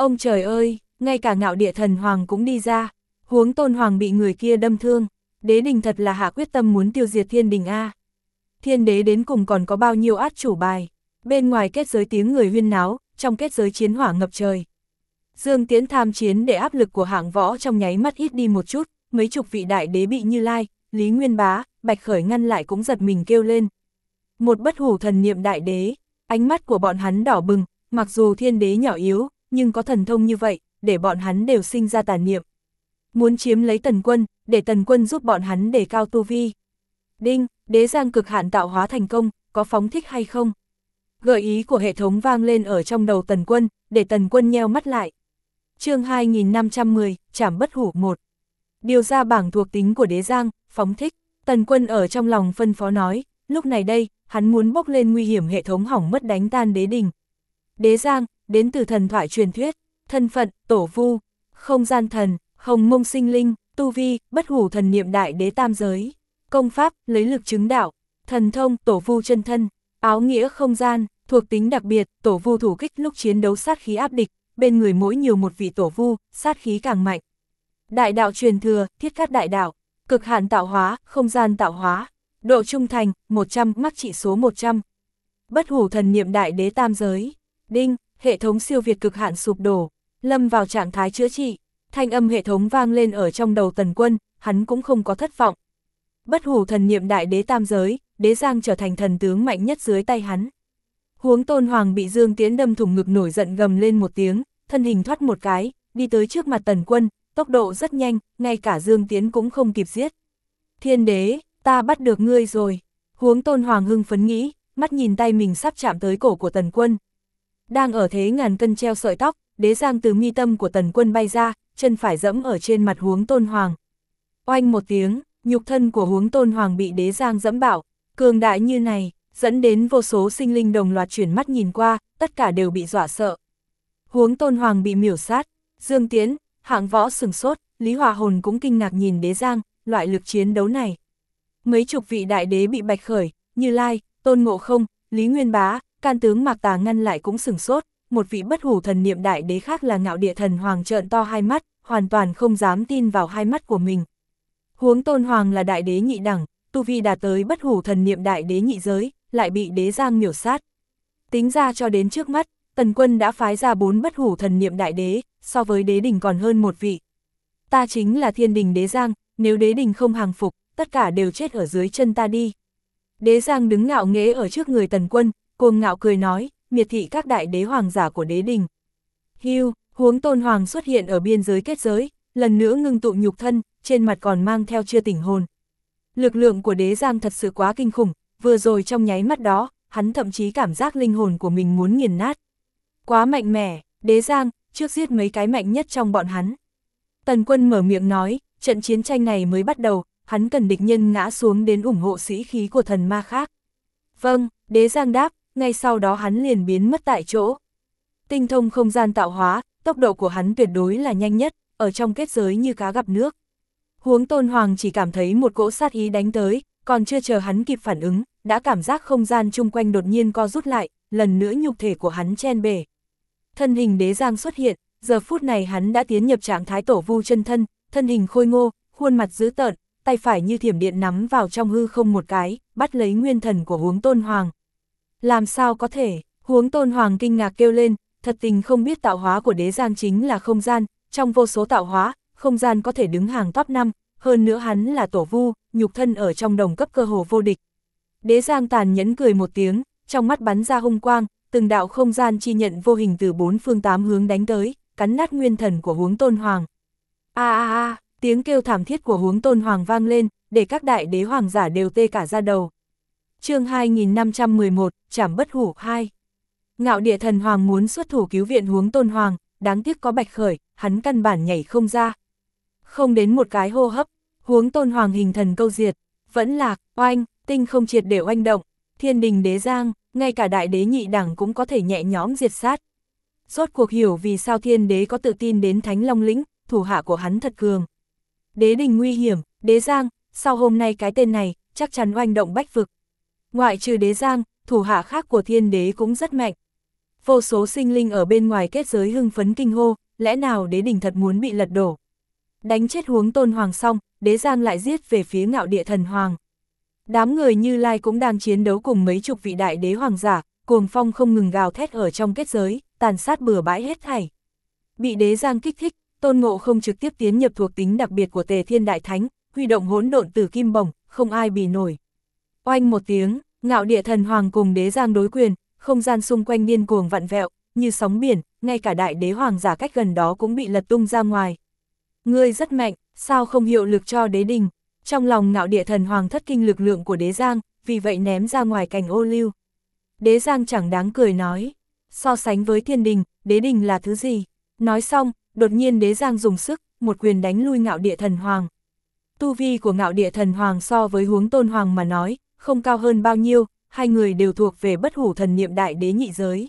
Ông trời ơi, ngay cả Ngạo Địa Thần Hoàng cũng đi ra, Huống Tôn Hoàng bị người kia đâm thương, Đế Đình thật là hạ quyết tâm muốn tiêu diệt Thiên Đình a. Thiên đế đến cùng còn có bao nhiêu át chủ bài, bên ngoài kết giới tiếng người huyên náo, trong kết giới chiến hỏa ngập trời. Dương Tiễn tham chiến để áp lực của hạng võ trong nháy mắt ít đi một chút, mấy chục vị đại đế bị Như Lai, Lý Nguyên Bá, Bạch Khởi ngăn lại cũng giật mình kêu lên. Một bất hủ thần niệm đại đế, ánh mắt của bọn hắn đỏ bừng, mặc dù thiên đế nhỏ yếu, nhưng có thần thông như vậy, để bọn hắn đều sinh ra tà niệm. Muốn chiếm lấy Tần Quân, để Tần Quân giúp bọn hắn đề cao tu vi. Đinh, đế giang cực hạn tạo hóa thành công, có phóng thích hay không? Gợi ý của hệ thống vang lên ở trong đầu Tần Quân, để Tần Quân nheo mắt lại. Chương 2510, Trảm Bất Hủ 1. Điều ra bảng thuộc tính của đế giang, phóng thích. Tần Quân ở trong lòng phân phó nói, lúc này đây, hắn muốn bốc lên nguy hiểm hệ thống hỏng mất đánh tan đế đình. Đế giang, đến từ thần thoại truyền thuyết, thân phận, tổ vu, không gian thần, hồng mông sinh linh, tu vi, bất hủ thần niệm đại đế tam giới, công pháp, lấy lực chứng đạo, thần thông, tổ vu chân thân, áo nghĩa không gian, thuộc tính đặc biệt, tổ vu thủ kích lúc chiến đấu sát khí áp địch, bên người mỗi nhiều một vị tổ vu, sát khí càng mạnh. Đại đạo truyền thừa, thiết cát đại đạo, cực hạn tạo hóa, không gian tạo hóa, độ trung thành, 100, mắc trị số 100. Bất hủ thần niệm đại đế tam giới. Đinh, hệ thống siêu việt cực hạn sụp đổ, lâm vào trạng thái chữa trị. Thanh âm hệ thống vang lên ở trong đầu Tần Quân, hắn cũng không có thất vọng. Bất hủ thần niệm đại đế tam giới, đế giang trở thành thần tướng mạnh nhất dưới tay hắn. Huống Tôn Hoàng bị Dương Tiễn đâm thủng ngực nổi giận gầm lên một tiếng, thân hình thoát một cái, đi tới trước mặt Tần Quân, tốc độ rất nhanh, ngay cả Dương Tiễn cũng không kịp giết. Thiên đế, ta bắt được ngươi rồi. Huống Tôn Hoàng hưng phấn nghĩ, mắt nhìn tay mình sắp chạm tới cổ của Tần Quân. Đang ở thế ngàn cân treo sợi tóc, đế giang từ mi tâm của Tần Quân bay ra, chân phải dẫm ở trên mặt Huống Tôn Hoàng. Oanh một tiếng, nhục thân của Huống Tôn Hoàng bị đế giang dẫm bạo, cường đại như này, dẫn đến vô số sinh linh đồng loạt chuyển mắt nhìn qua, tất cả đều bị dọa sợ. Huống Tôn Hoàng bị miểu sát, Dương Tiễn, hạng võ sừng sốt, Lý Hòa Hồn cũng kinh ngạc nhìn đế giang, loại lực chiến đấu này. Mấy chục vị đại đế bị Bạch Khởi, Như Lai, Tôn Ngộ Không, Lý Nguyên Bá, can tướng Mạc Tà ngăn lại cũng sừng sốt, một vị bất hủ thần niệm đại đế khác là Ngạo Địa Thần Hoàng trợn to hai mắt, hoàn toàn không dám tin vào hai mắt của mình. Huống Tôn Hoàng là đại đế nhị đẳng, tu vi đạt tới bất hủ thần niệm đại đế nhị giới, lại bị đế giang miểu sát. Tính ra cho đến trước mắt, Tần Quân đã phái ra 4 bất hủ thần niệm đại đế, so với đế đình còn hơn một vị. Ta chính là Thiên Đình đế giang, nếu đế đình không hàng phục, tất cả đều chết ở dưới chân ta đi. Đế giang đứng ngạo nghễ ở trước người Tần Quân, cuồng ngạo cười nói, miệt thị các đại đế hoàng giả của đế đình. Hưu, Huống Tôn Hoàng xuất hiện ở biên giới kết giới, lần nữa ngưng tụ nhục thân, trên mặt còn mang theo chưa tỉnh hồn. Lực lượng của đế giang thật sự quá kinh khủng, vừa rồi trong nháy mắt đó, hắn thậm chí cảm giác linh hồn của mình muốn nghiền nát. Quá mạnh mẽ, đế giang, trước giết mấy cái mạnh nhất trong bọn hắn. Tần Quân mở miệng nói, trận chiến tranh này mới bắt đầu, hắn cần địch nhân ngã xuống đến ủng hộ sĩ khí của thần ma khác. Vâng, đế giang đáp, ngay sau đó hắn liền biến mất tại chỗ. Tinh thông không gian tạo hóa, tốc độ của hắn tuyệt đối là nhanh nhất, ở trong kết giới như cá gặp nước. Huống Tôn Hoàng chỉ cảm thấy một cỗ sát ý đánh tới, còn chưa chờ hắn kịp phản ứng, đã cảm giác không gian chung quanh đột nhiên co rút lại, lần nữa nhục thể của hắn chen bể. Thân hình đế giang xuất hiện, giờ phút này hắn đã tiến nhập trạng thái tổ vu chân thân, thân hình khôi ngô, khuôn mặt dữ tợn, tay phải như thiểm điện nắm vào trong hư không một cái, bắt lấy nguyên thần của Huống Tôn Hoàng. Làm sao có thể? Huống Tôn Hoàng kinh ngạc kêu lên, thật tình không biết tạo hóa của đế giang chính là không gian, trong vô số tạo hóa, không gian có thể đứng hàng top 5, hơn nữa hắn là tổ vu, nhục thân ở trong đồng cấp cơ hồ vô địch. Đế giang tàn nhẫn cười một tiếng, trong mắt bắn ra hung quang, từng đạo không gian chi nhận vô hình từ 4 phương 8 hướng đánh tới, cắn nát nguyên thần của Huống Tôn Hoàng. Tiếng kêu thảm thiết của Huống Tôn Hoàng vang lên, để các đại đế hoàng giả đều tê cả da đầu. Chương 2511, Trảm Bất Hủ 2. Ngạo Địa Thần Hoàng muốn xuất thủ cứu viện Huống Tôn Hoàng, đáng tiếc có Bạch Khởi, hắn căn bản nhảy không ra. Không đến một cái hô hấp, Huống Tôn Hoàng hình thần câu diệt, vẫn lạc, oanh, tinh không triệt để oanh động, Thiên Đình đế giang, ngay cả đại đế nhị đẳng cũng có thể nhẹ nhõm diệt sát. Rốt cuộc hiểu vì sao thiên đế có tự tin đến Thánh Long Lĩnh, thủ hạ của hắn thật cường. Đế đình nguy hiểm, đế giang, sau hôm nay cái tên này, chắc chắn oanh động bách vực. Ngoại trừ đế giang, thủ hạ khác của thiên đế cũng rất mạnh. Vô số sinh linh ở bên ngoài kết giới hưng phấn kinh hô, lẽ nào đế đình thật muốn bị lật đổ. Đánh chết Huống Tôn Hoàng xong, Đế Giang lại giết về phía Ngạo Địa Thần Hoàng. Đám người Như Lai cũng đang chiến đấu cùng mấy chục vị đại đế hoàng giả, cuồng phong không ngừng gào thét ở trong kết giới, tàn sát bừa bãi hết thảy. Bị Đế Giang kích thích, Tôn Ngộ Không trực tiếp tiến nhập thuộc tính đặc biệt của Tề Thiên Đại Thánh, huy động hỗn độn tử kim bổng, không ai bì nổi. Oanh một tiếng, Ngạo Địa Thần Hoàng cùng Đế Giang đối quyền, không gian xung quanh điên cuồng vặn vẹo, như sóng biển, ngay cả đại đế hoàng giả cách gần đó cũng bị lật tung ra ngoài. Ngươi rất mạnh, sao không hiệu lực cho đế đình? Trong lòng Ngạo Địa Thần Hoàng thất kinh lực lượng của Đế Giang, vì vậy ném ra ngoài cành ô liu. Đế Giang chẳng đáng cười nói, so sánh với thiên đình, đế đình là thứ gì? Nói xong, đột nhiên Đế Giang dùng sức, một quyền đánh lui Ngạo Địa Thần Hoàng. Tu vi của Ngạo Địa Thần Hoàng so với Huống Tôn Hoàng mà nói, không cao hơn bao nhiêu, hai người đều thuộc về bất hủ thần niệm đại đế nhị giới.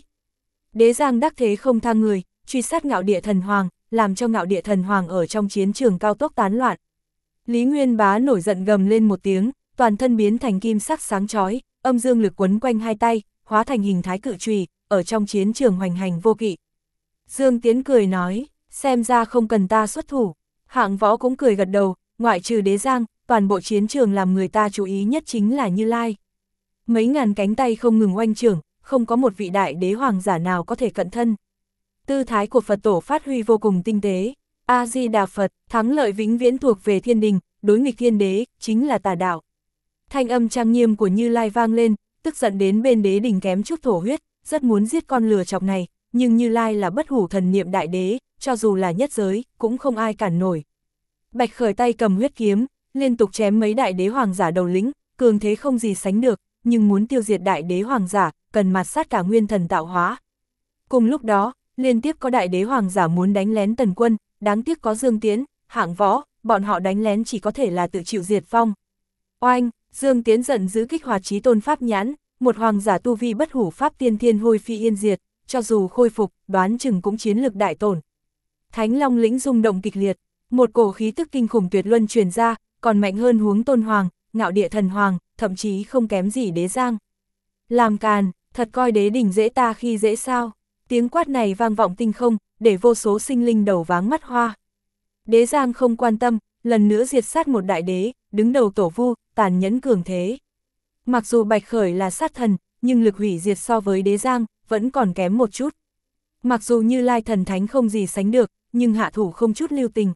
Đế Giang đắc thế không tha người, truy sát Ngạo Địa Thần Hoàng, làm cho Ngạo Địa Thần Hoàng ở trong chiến trường cao tốc tán loạn. Lý Nguyên Bá nổi giận gầm lên một tiếng, toàn thân biến thành kim sắc sáng chói, âm dương lực quấn quanh hai tay, hóa thành hình thái cự chùy, ở trong chiến trường hoành hành vô kỵ. Dương Tiến cười nói, xem ra không cần ta xuất thủ. Hạng Võ cũng cười gật đầu, ngoại trừ Đế Giang, toàn bộ chiến trường làm người ta chú ý nhất chính là Như Lai. Mấy ngàn cánh tay không ngừng oanh trường, không có một vị đại đế hoàng giả nào có thể cận thân. Tư thái của Phật tổ phát huy vô cùng tinh tế. A-di-đà Phật, thắng lợi vĩnh viễn thuộc về thiên đình, đối nghịch thiên đế, chính là tà đạo. Thanh âm trang nghiêm của Như Lai vang lên, tức giận đến bên đế đình kém chút thổ huyết, rất muốn giết con lừa chọc này, nhưng Như Lai là bất hủ thần niệm đại đế, cho dù là nhất giới, cũng không ai cản nổi. Bạch Khởi tay cầm huyết kiếm, liên tục chém mấy đại đế hoàng giả đầu lĩnh, cường thế không gì sánh được, nhưng muốn tiêu diệt đại đế hoàng giả, cần mạt sát cả nguyên thần tạo hóa. Cùng lúc đó, liên tiếp có đại đế hoàng giả muốn đánh lén Tần Quân, đáng tiếc có Dương Tiến, Hạng Võ, bọn họ đánh lén chỉ có thể là tự chịu diệt vong. Oanh, Dương Tiến giận dữ kích hoạt Chí Tôn Pháp Nhãn, một hoàng giả tu vi bất hủ pháp tiên thiên hôi phi yên diệt, cho dù khôi phục, đoán chừng cũng chiến lực đại tổn. Thánh Long lĩnh rung động kịch liệt, một cổ khí tức kinh khủng tuyệt luân truyền ra, còn mạnh hơn Huống Tôn Hoàng, Ngạo Địa Thần Hoàng, thậm chí không kém gì Đế Giang. Làm càn, thật coi đế đỉnh dễ ta khi dễ sao? Tiếng quát này vang vọng tinh không, để vô số sinh linh đầu váng mắt hoa. Đế Giang không quan tâm, lần nữa diệt sát một đại đế, đứng đầu tổ vu, tàn nhẫn cường thế. Mặc dù Bạch Khởi là sát thần, nhưng lực hủy diệt so với Đế Giang, vẫn còn kém một chút. Mặc dù Như Lai thần thánh không gì sánh được, nhưng hạ thủ không chút lưu tình.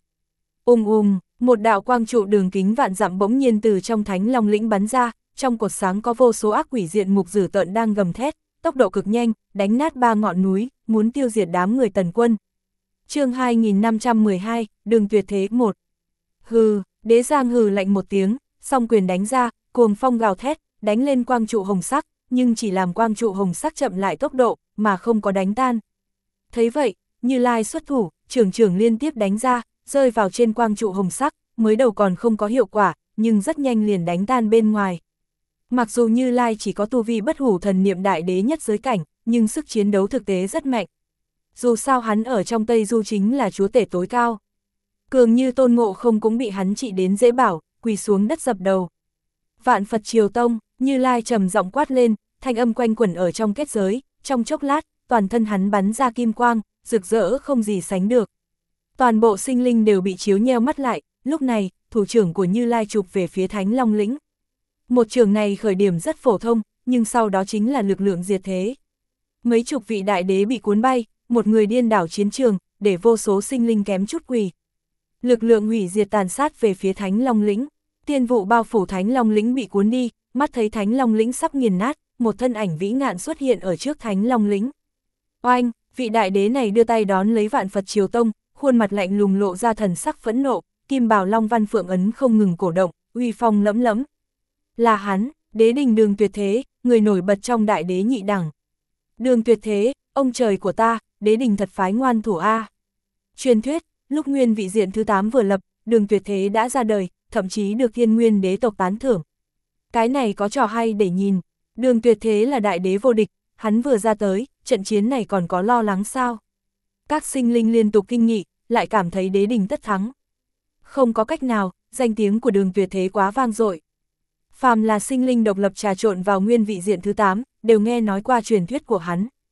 Một đạo quang trụ đường kính vạn dặm bỗng nhiên từ trong Thánh Long lĩnh bắn ra, trong cột sáng có vô số ác quỷ diện mục dữ tợn đang gầm thét, tốc độ cực nhanh, đánh nát 3 ngọn núi, muốn tiêu diệt đám người Tần Quân. Chương 2512, Đường Tuyệt Thế 1. Hừ, Đế Giang hừ lạnh một tiếng, song quyền đánh ra, cuồng phong gào thét, đánh lên quang trụ hồng sắc, nhưng chỉ làm quang trụ hồng sắc chậm lại tốc độ, mà không có đánh tan. Thấy vậy, Như Lai xuất thủ, trưởng liên tiếp đánh ra, rơi vào trên quang trụ hồng sắc, mới đầu còn không có hiệu quả, nhưng rất nhanh liền đánh tan bên ngoài. Mặc dù Như Lai chỉ có tu vi bất hủ thần niệm đại đế nhất giới cảnh, nhưng sức chiến đấu thực tế rất mạnh. Dù sao hắn ở trong Tây Du chính là chúa tể tối cao. Cường như Tôn Ngộ Không cũng bị hắn trị đến dễ bảo, quỳ xuống đất dập đầu. Vạn Phật Triều Tông, Như Lai trầm giọng quát lên, thanh âm quanh quẩn ở trong kết giới, trong chốc lát, toàn thân hắn bắn ra kim quang, rực rỡ không gì sánh được. Toàn bộ sinh linh đều bị chiếu nheo mắt lại, lúc này, thủ trưởng của Như Lai chụp về phía Thánh Long lĩnh. Một trường này khởi điểm rất phổ thông, nhưng sau đó chính là lực lượng diệt thế. Mấy chục vị đại đế bị cuốn bay, một người điên đảo chiến trường, để vô số sinh linh kém chút quỳ. Lực lượng hủy diệt tàn sát về phía Thánh Long lĩnh. Tiên vụ bao phủ Thánh Long lĩnh bị cuốn đi, mắt thấy Thánh Long lĩnh sắp nghiền nát, một thân ảnh vĩ ngạn xuất hiện ở trước Thánh Long lĩnh. Oanh, vị đại đế này đưa tay đón lấy Vạn Phật Triều Tông, khuôn mặt lạnh lùng lộ ra thần sắc phẫn nộ, kim bào long văn phượng ấn không ngừng cổ động, uy phong lẫm lẫm. Là hắn, đế đình Đường Tuyệt Thế, người nổi bật trong đại đế nhị đẳng. Đường Tuyệt Thế, ông trời của ta, đế đình thật phái ngoan thủ A. Truyền thuyết, lúc nguyên vị diện thứ 8 vừa lập, Đường Tuyệt Thế đã ra đời, thậm chí được Thiên Nguyên đế tộc tán thưởng. Cái này có trò hay để nhìn, Đường Tuyệt Thế là đại đế vô địch, hắn vừa ra tới, trận chiến này còn có lo lắng sao? Các sinh linh liên tục kinh nghị, lại cảm thấy đế đình tất thắng. Không có cách nào, danh tiếng của Đường Tuyệt Thế quá vang dội. Phàm là sinh linh độc lập trà trộn vào nguyên vị diện thứ 8, đều nghe nói qua truyền thuyết của hắn.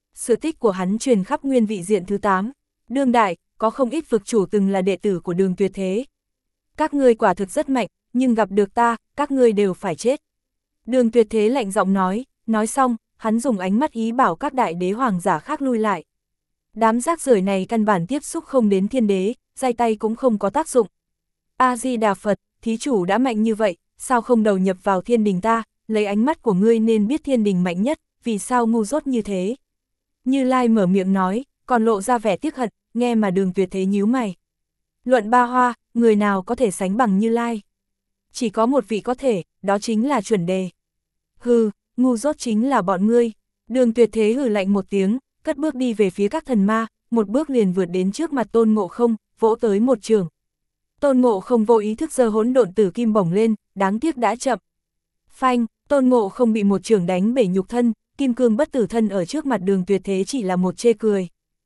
Sự tích của hắn truyền khắp nguyên vị diện thứ 8. Đương đại, có không ít vực chủ từng là đệ tử của Đường Tuyệt Thế. Các ngươi quả thực rất mạnh, nhưng gặp được ta, các ngươi đều phải chết. Đường Tuyệt Thế lạnh giọng nói xong, hắn dùng ánh mắt ý bảo các đại đế hoàng giả khác lui lại. Đám rác rưởi này căn bản tiếp xúc không đến thiên đế, giai tay cũng không có tác dụng. A-di-đà Phật, thí chủ đã mạnh như vậy, sao không đầu nhập vào thiên đình ta, lấy ánh mắt của ngươi nên biết thiên đình mạnh nhất, vì sao ngu dốt như thế. Như Lai mở miệng nói, còn lộ ra vẻ tiếc hận, nghe mà Đường Tuyệt Thế nhíu mày. Luận ba hoa, người nào có thể sánh bằng Như Lai? Chỉ có một vị có thể, đó chính là chuẩn đề. Hừ, ngu dốt chính là bọn ngươi. Đường Tuyệt Thế hừ lạnh một tiếng, cất bước đi về phía các thần ma, một bước liền vượt đến trước mặt Tôn Ngộ Không, vỗ tới một trường. Tôn Ngộ Không vô ý thức giơ hỗn độn tử kim bổng lên, đáng tiếc đã chậm. Phanh, Tôn Ngộ Không bị một trường đánh bể nhục thân, kim cương bất tử thân ở trước mặt Đường Tuyệt Thế chỉ là một chê cười.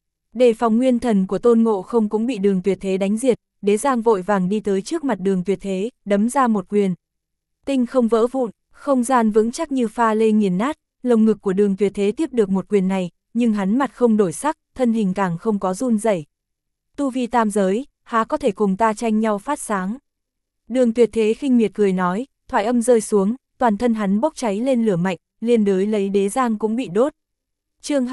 Đề phòng nguyên thần của Tôn Ngộ Không cũng bị Đường Tuyệt Thế đánh diệt, Đế Giang vội vàng đi tới trước mặt Đường Tuyệt Thế, đấm ra một quyền. Tinh không vỡ vụn, không gian vững chắc như pha lê nghiền nát, lồng ngực của Đường Tuyệt Thế tiếp được một quyền này, nhưng hắn mặt không đổi sắc, thân hình càng không có run rẩy. Tu vi tam giới, há có thể cùng ta tranh nhau phát sáng. Đường Tuyệt Thế khinh miệt cười nói, thoại âm rơi xuống, toàn thân hắn bốc cháy lên lửa mạnh, liên đới lấy Đế Giang cũng bị đốt. Chương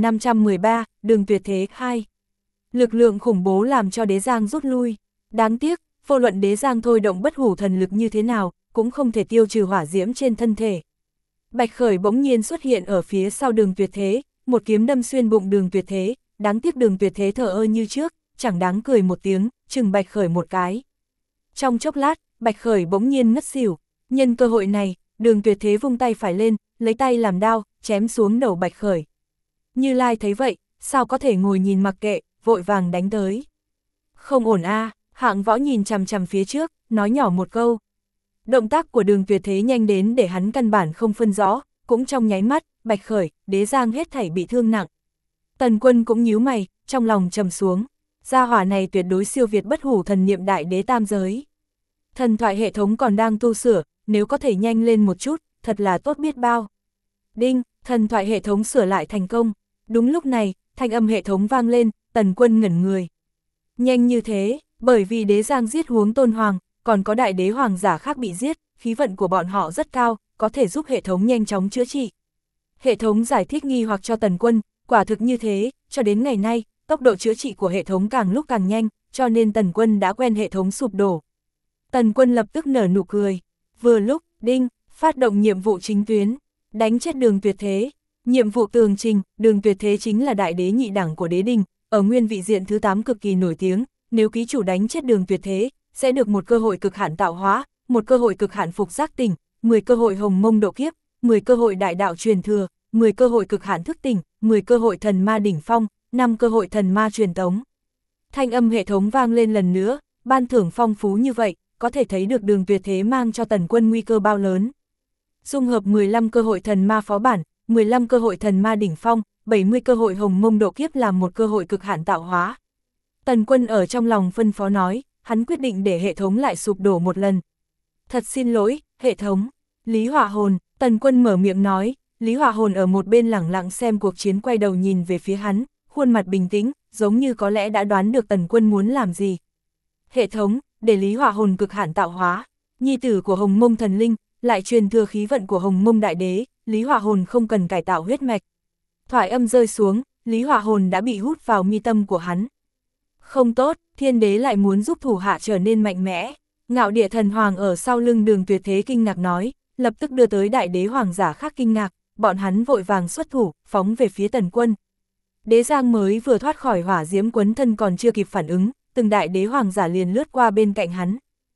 2513, Đường Tuyệt Thế 2. Lực lượng khủng bố làm cho Đế Giang rút lui. Đáng tiếc, vô luận Đế Giang thôi động bất hủ thần lực như thế nào, cũng không thể tiêu trừ hỏa diễm trên thân thể. Bạch Khởi bỗng nhiên xuất hiện ở phía sau Đường Tuyệt Thế, một kiếm đâm xuyên bụng Đường Tuyệt Thế, đáng tiếc Đường Tuyệt Thế thờ ơ như trước, chẳng đáng cười một tiếng, chừng Bạch Khởi một cái. Trong chốc lát, Bạch Khởi bỗng nhiên ngất xỉu, nhân cơ hội này, Đường Tuyệt Thế vung tay phải lên, lấy tay làm đao, chém xuống đầu Bạch Khởi. Như Lai thấy vậy, sao có thể ngồi nhìn mặc kệ, vội vàng đánh tới. Không ổn a, Hạng Võ nhìn chằm chằm phía trước, nói nhỏ một câu. Động tác của Đường Tuyệt Thế nhanh đến để hắn căn bản không phân rõ, cũng trong nháy mắt, Bạch Khởi, Đế Giang hết thảy bị thương nặng. Tần Quân cũng nhíu mày, trong lòng trầm xuống. Gia hỏa này tuyệt đối siêu việt bất hủ thần niệm đại đế tam giới. Thần thoại hệ thống còn đang tu sửa, nếu có thể nhanh lên một chút, thật là tốt biết bao. Đinh, thần thoại hệ thống sửa lại thành công. Đúng lúc này, thanh âm hệ thống vang lên, Tần Quân ngẩn người. Nhanh như thế, bởi vì Đế Giang giết Huống Tôn Hoàng, còn có đại đế hoàng giả khác bị giết, khí vận của bọn họ rất cao, có thể giúp hệ thống nhanh chóng chữa trị. Hệ thống giải thích nghi hoặc cho Tần Quân, quả thực như thế, cho đến ngày nay, tốc độ chữa trị của hệ thống càng lúc càng nhanh, cho nên Tần Quân đã quen hệ thống sụp đổ. Tần Quân lập tức nở nụ cười. Vừa lúc, đinh, phát động nhiệm vụ chính tuyến, đánh chết Đường Tuyệt Thế. Nhiệm vụ tường trình, Đường Tuyệt Thế chính là đại đế nhị đẳng của đế đình, ở nguyên vị diện thứ 8 cực kỳ nổi tiếng, nếu ký chủ đánh chết Đường Tuyệt Thế, sẽ được một cơ hội cực hạn tạo hóa, một cơ hội cực hạn phục giác tỉnh, 10 cơ hội hồng mông độ kiếp, 10 cơ hội đại đạo truyền thừa, 10 cơ hội cực hạn thức tỉnh, 10 cơ hội thần ma đỉnh phong, 5 cơ hội thần ma truyền tống. Thanh âm hệ thống vang lên lần nữa, ban thưởng phong phú như vậy, có thể thấy được Đường Tuyệt Thế mang cho Tần Quân nguy cơ bao lớn. Dung hợp 15 cơ hội thần ma phó bản, 15 cơ hội thần ma đỉnh phong, 70 cơ hội hồng mông độ kiếp làm một cơ hội cực hạn tạo hóa. Tần Quân ở trong lòng phân phó nói, hắn quyết định để hệ thống lại sụp đổ một lần. Thật xin lỗi, hệ thống. Lý Hỏa Hồn, Tần Quân mở miệng nói, Lý Hỏa Hồn ở một bên lẳng lặng xem cuộc chiến, quay đầu nhìn về phía hắn, khuôn mặt bình tĩnh, giống như có lẽ đã đoán được Tần Quân muốn làm gì. Hệ thống, để Lý Hỏa Hồn cực hạn tạo hóa, nhi tử của Hồng Mông thần linh, lại truyền thừa khí vận của Hồng Mông đại đế, Lý Hỏa Hồn không cần cải tạo huyết mạch. Thoại âm rơi xuống, Lý Hỏa Hồn đã bị hút vào mi tâm của hắn. Không tốt, thiên đế lại muốn giúp thủ hạ trở nên mạnh mẽ. Ngạo Địa Thần Hoàng ở sau lưng Đường Tuyệt Thế kinh ngạc nói, lập tức đưa tới đại đế hoàng giả khác kinh ngạc, bọn hắn vội vàng xuất thủ, phóng về phía Tần Quân. Đế Giang mới vừa thoát khỏi hỏa diễm quấn thân còn chưa kịp phản ứng, từng đại đế hoàng giả liền lướt qua bên cạnh hắn.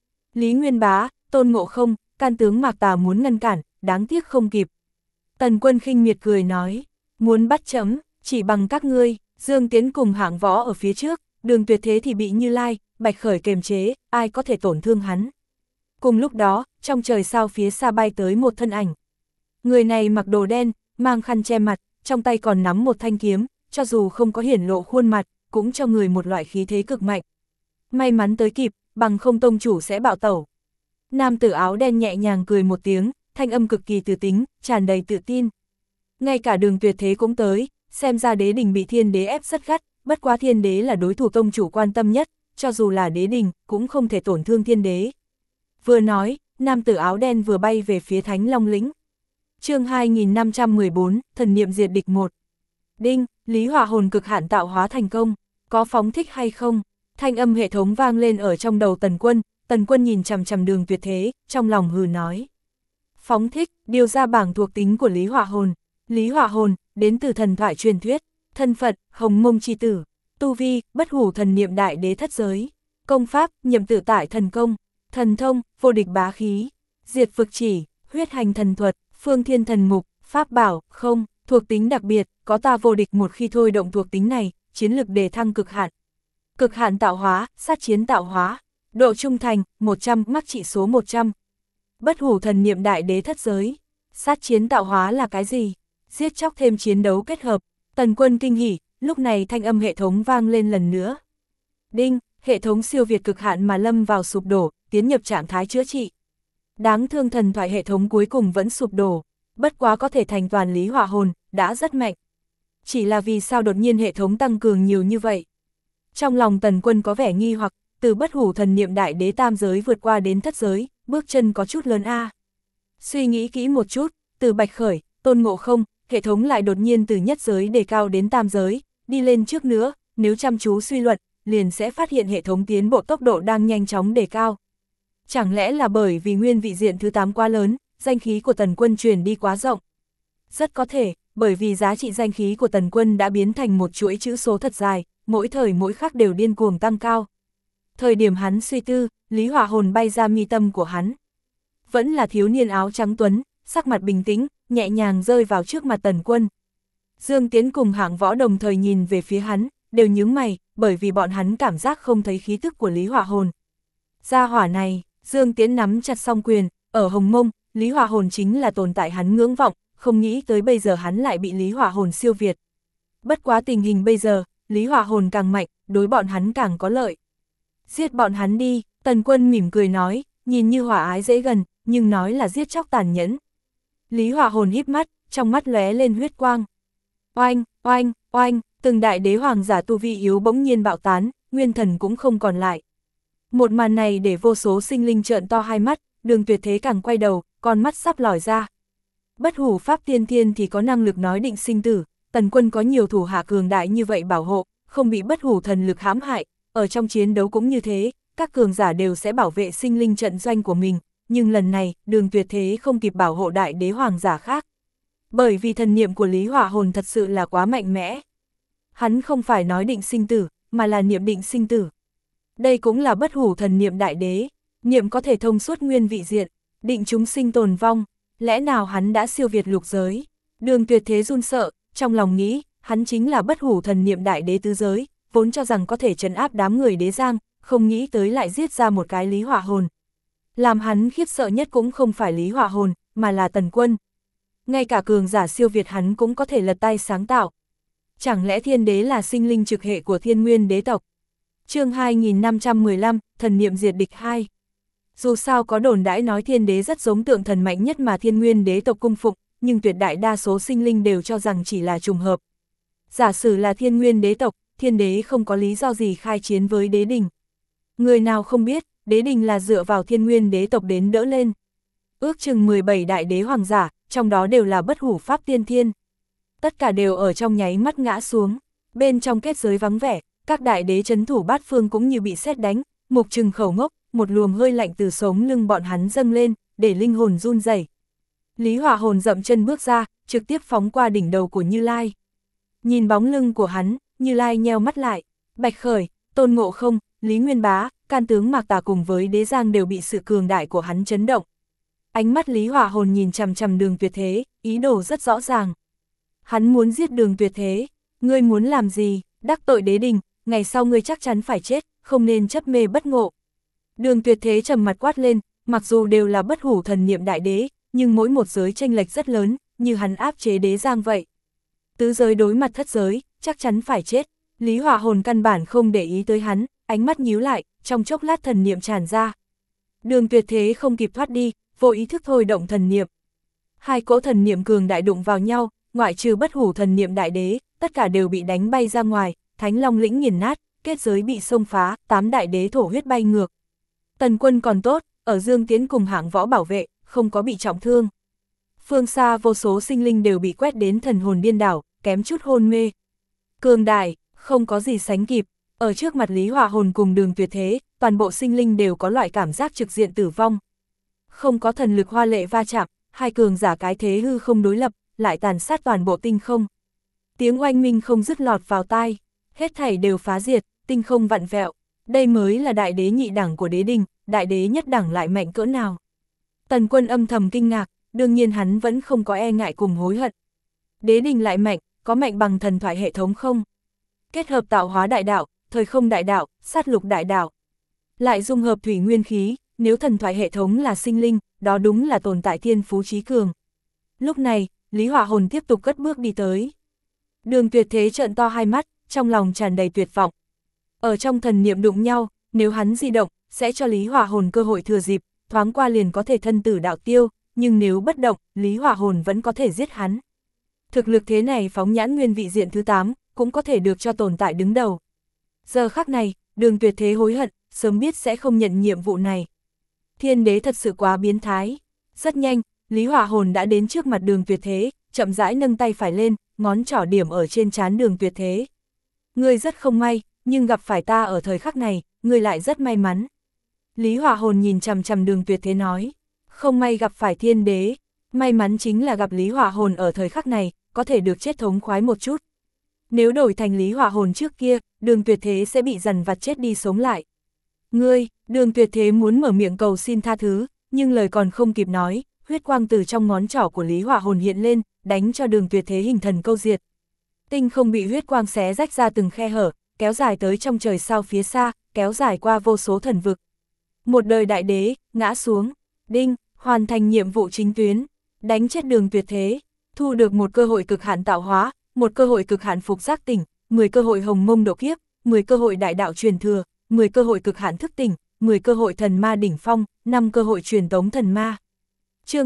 Lý Nguyên Bá, Tôn Ngộ Không, can tướng Mạc Tà muốn ngăn cản, đáng tiếc không kịp. Tần Quân khinh miệt cười nói, muốn bắt chấm, chỉ bằng các ngươi. Dương Tiến cùng Hạng Võ ở phía trước, Đường Tuyệt Thế thì bị Như Lai, Bạch Khởi kềm chế, ai có thể tổn thương hắn. Cùng lúc đó, trong trời sao phía xa bay tới một thân ảnh. Người này mặc đồ đen, mang khăn che mặt, trong tay còn nắm một thanh kiếm, cho dù không có hiển lộ khuôn mặt, cũng cho người một loại khí thế cực mạnh. May mắn tới kịp, bằng không tông chủ sẽ bạo tẩu. Nam tử áo đen nhẹ nhàng cười một tiếng, thanh âm cực kỳ từ tính, tràn đầy tự tin. Ngay cả Đường Tuyệt Thế cũng tới, xem ra đế đình bị thiên đế ép rất gắt, bất quá thiên đế là đối thủ tông chủ quan tâm nhất, cho dù là đế đình, cũng không thể tổn thương thiên đế. Vừa nói, nam tử áo đen vừa bay về phía Thánh Long lĩnh. Chương 2514, thần niệm diệt địch 1. Đinh, Lý Hỏa hồn cực hạn tạo hóa thành công, có phóng thích hay không? Thanh âm hệ thống vang lên ở trong đầu Tần Quân nhìn chằm chằm Đường Tuyệt Thế, trong lòng hừ nói. Phóng thích, điều ra bảng thuộc tính của Lý Hỏa hồn. Lý Hỏa hồn, đến từ thần thoại truyền thuyết, thân phận, Hồng Mông chi tử, tu vi, bất hủ thần niệm đại đế thất giới, công pháp, Nhiệm tự tại thần công, thần thông, vô địch bá khí, diệt phực chỉ, huyết hành thần thuật, phương thiên thần mục, pháp bảo, không, thuộc tính đặc biệt, có ta vô địch một khi thôi động thuộc tính này, chiến lực đề thăng cực hạn. Cực hạn tạo hóa, sát chiến tạo hóa, độ trung thành, 100, mắc trị số 100. Bất hủ thần niệm đại đế thất giới, sát chiến tạo hóa là cái gì? Giết chóc thêm chiến đấu kết hợp, Tần Quân kinh hỉ, lúc này thanh âm hệ thống vang lên lần nữa. Đinh, hệ thống siêu việt cực hạn mà lâm vào sụp đổ, tiến nhập trạng thái chữa trị. Đáng thương thần thoại hệ thống cuối cùng vẫn sụp đổ, bất quá có thể thành toàn Lý Hỏa hồn, đã rất mạnh. Chỉ là vì sao đột nhiên hệ thống tăng cường nhiều như vậy? Trong lòng Tần Quân có vẻ nghi hoặc, từ bất hủ thần niệm đại đế tam giới vượt qua đến thất giới, bước chân có chút lớn a. Suy nghĩ kỹ một chút, từ Bạch Khởi, Tôn Ngộ Không, hệ thống lại đột nhiên từ nhất giới đề cao đến tam giới, đi lên trước nữa, nếu chăm chú suy luận, liền sẽ phát hiện hệ thống tiến bộ tốc độ đang nhanh chóng đề cao. Chẳng lẽ là bởi vì nguyên vị diện thứ 8 quá lớn, danh khí của Tần Quân truyền đi quá rộng? Rất có thể, bởi vì giá trị danh khí của Tần Quân đã biến thành một chuỗi chữ số thật dài, mỗi thời mỗi khắc đều điên cuồng tăng cao. Thời điểm hắn suy tư, Lý Hỏa hồn bay ra mi tâm của hắn. Vẫn là thiếu niên áo trắng tuấn, sắc mặt bình tĩnh, nhẹ nhàng rơi vào trước mặt Tần Quân. Dương Tiến cùng Hạng Võ đồng thời nhìn về phía hắn, đều nhướng mày, bởi vì bọn hắn cảm giác không thấy khí tức của Lý Hỏa hồn. Gia hỏa này, Dương Tiến nắm chặt song quyền, ở Hồng Mông, Lý Hỏa hồn chính là tồn tại hắn ngưỡng vọng, không nghĩ tới bây giờ hắn lại bị Lý Hỏa hồn siêu việt. Bất quá tình hình bây giờ, Lý Hỏa hồn càng mạnh, đối bọn hắn càng có lợi. Giết bọn hắn đi, Tần Quân mỉm cười nói, nhìn như hòa ái dễ gần, nhưng nói là giết chóc tàn nhẫn. Lý Hỏa hồn híp mắt, trong mắt lóe lên huyết quang. Oanh, oanh, oanh, từng đại đế hoàng giả tu vi yếu bỗng nhiên bạo tán, nguyên thần cũng không còn lại. Một màn này để vô số sinh linh trợn to hai mắt, Đường Tuyệt Thế càng quay đầu, con mắt sắp lòi ra. Bất hủ pháp tiên thiên thì có năng lực nói định sinh tử, Tần Quân có nhiều thủ hạ cường đại như vậy bảo hộ, không bị bất hủ thần lực hãm hại, ở trong chiến đấu cũng như thế, các cường giả đều sẽ bảo vệ sinh linh trận doanh của mình, nhưng lần này, Đường Tuyệt Thế không kịp bảo hộ đại đế hoàng giả khác. Bởi vì thần niệm của Lý Hỏa hồn thật sự là quá mạnh mẽ. Hắn không phải nói định sinh tử, mà là niệm định sinh tử. Đây cũng là bất hủ thần niệm đại đế, niệm có thể thông suốt nguyên vị diện, định chúng sinh tồn vong, lẽ nào hắn đã siêu việt lục giới? Đường Tuyệt Thế run sợ, trong lòng nghĩ, hắn chính là bất hủ thần niệm đại đế tứ giới, vốn cho rằng có thể trấn áp đám người đế giang, không nghĩ tới lại giết ra một cái Lý Hỏa hồn. Làm hắn khiếp sợ nhất cũng không phải Lý Hỏa hồn, mà là Tần Quân. Ngay cả cường giả siêu việt hắn cũng có thể lật tay sáng tạo. Chẳng lẽ thiên đế là sinh linh trực hệ của thiên nguyên đế tộc? Chương 2515, thần niệm diệt địch 2. Dù sao có đồn đãi nói thiên đế rất giống tượng thần mạnh nhất mà thiên nguyên đế tộc cung phụng, nhưng tuyệt đại đa số sinh linh đều cho rằng chỉ là trùng hợp. Giả sử là thiên nguyên đế tộc, thiên đế không có lý do gì khai chiến với đế đình. Người nào không biết, đế đình là dựa vào thiên nguyên đế tộc đến đỡ lên. Ước chừng 17 đại đế hoàng giả, trong đó đều là bất hủ pháp tiên thiên. Tất cả đều ở trong nháy mắt ngã xuống, bên trong kết giới vắng vẻ, các đại đế trấn thủ bát phương cũng như bị sét đánh, mục trừng khẩu ngốc, một luồng hơi lạnh từ sống lưng bọn hắn dâng lên, để linh hồn run rẩy. Lý Hỏa hồn dậm chân bước ra, trực tiếp phóng qua đỉnh đầu của Như Lai. Nhìn bóng lưng của hắn, Như Lai nheo mắt lại, Bạch Khởi, Tôn Ngộ Không, Lý Nguyên Bá, can tướng Mạc Tà cùng với Đế Giang đều bị sự cường đại của hắn chấn động. Ánh mắt Lý Hỏa hồn nhìn chằm chằm Đường Tuyệt Thế, ý đồ rất rõ ràng. Hắn muốn giết Đường Tuyệt Thế, ngươi muốn làm gì, đắc tội đế đình, ngày sau ngươi chắc chắn phải chết, không nên chấp mê bất ngộ. Đường Tuyệt Thế trầm mặt quát lên, mặc dù đều là bất hủ thần niệm đại đế, nhưng mỗi một giới chênh lệch rất lớn, như hắn áp chế Đế Giang vậy. Tứ giới đối mặt thất giới, chắc chắn phải chết. Lý Hỏa hồn căn bản không để ý tới hắn, ánh mắt nhíu lại, trong chốc lát thần niệm tràn ra. Đường Tuyệt Thế không kịp thoát đi, vô ý thức thôi động thần niệm. Hai cỗ thần niệm cường đại đụng vào nhau, ngoại trừ bất hủ thần niệm đại đế, tất cả đều bị đánh bay ra ngoài, Thánh Long lĩnh nghiền nát, kết giới bị xông phá, 8 đại đế thổ huyết bay ngược. Tần Quân còn tốt, ở Dương Tiến cùng hạng võ bảo vệ, không có bị trọng thương. Phương xa vô số sinh linh đều bị quét đến thần hồn điên đảo, kém chút hôn mê. Cường đại, không có gì sánh kịp, ở trước mặt Lý Hỏa Hồn cùng Đường Tuyệt Thế, toàn bộ sinh linh đều có loại cảm giác trực diện tử vong. Không có thần lực hoa lệ va chạm, hai cường giả cái thế hư không đối lập, lại tàn sát toàn bộ tinh không. Tiếng oanh minh không dứt lọt vào tai, hết thảy đều phá diệt, tinh không vặn vẹo. Đây mới là đại đế nhị đẳng của đế đình, đại đế nhất đẳng lại mạnh cỡ nào. Tần Quân âm thầm kinh ngạc, đương nhiên hắn vẫn không có e ngại cùng hối hận. Đế đình lại mạnh, có mạnh bằng thần thoại hệ thống không? Kết hợp tạo hóa đại đạo, thời không đại đạo, sát lục đại đạo. Lại dung hợp thủy nguyên khí, nếu thần thoại hệ thống là sinh linh, đó đúng là tồn tại thiên phú trí cường. Lúc này, Lý Hỏa Hồn tiếp tục cất bước đi tới. Đường Tuyệt Thế trợn to hai mắt, trong lòng tràn đầy tuyệt vọng. Ở trong thần niệm đụng nhau, nếu hắn di động, sẽ cho Lý Hỏa Hồn cơ hội thừa dịp, thoáng qua liền có thể thân tử đạo tiêu, nhưng nếu bất động, Lý Hỏa Hồn vẫn có thể giết hắn. Thực lực thế này phóng nhãn nguyên vị diện thứ 8, cũng có thể được cho tồn tại đứng đầu. Giờ khắc này, Đường Tuyệt Thế hối hận, sớm biết sẽ không nhận nhiệm vụ này. Thiên đế thật sự quá biến thái. Rất nhanh, Lý Hỏa Hồn đã đến trước mặt Đường Tuyệt Thế, chậm rãi nâng tay phải lên, ngón trỏ điểm ở trên trán Đường Tuyệt Thế. Ngươi rất không may, nhưng gặp phải ta ở thời khắc này, ngươi lại rất may mắn. Lý Hỏa Hồn nhìn chằm chằm Đường Tuyệt Thế nói, không may gặp phải thiên đế, may mắn chính là gặp Lý Hỏa Hồn ở thời khắc này, có thể được chết thống khoái một chút. Nếu đổi thành Lý Hỏa Hồn trước kia, Đường Tuyệt Thế sẽ bị dằn vặt chết đi sống lại. Ngươi, Đường Tuyệt Thế muốn mở miệng cầu xin tha thứ, nhưng lời còn không kịp nói, huyết quang từ trong ngón trỏ của Lý Hỏa Hồn hiện lên, đánh cho Đường Tuyệt Thế hình thần câu diệt. Tinh không bị huyết quang xé rách ra từng khe hở, kéo dài tới trong trời sao phía xa, kéo dài qua vô số thần vực. Một đời đại đế, ngã xuống, đinh, hoàn thành nhiệm vụ chính tuyến, đánh chết Đường Tuyệt Thế, thu được một cơ hội cực hạn tạo hóa, một cơ hội cực hạn phục giác tỉnh, 10 cơ hội hồng mông độ kiếp, 10 cơ hội đại đạo truyền thừa, 10 cơ hội cực hạn thức tỉnh, 10 cơ hội thần ma đỉnh phong, 5 cơ hội truyền tống thần ma. Chương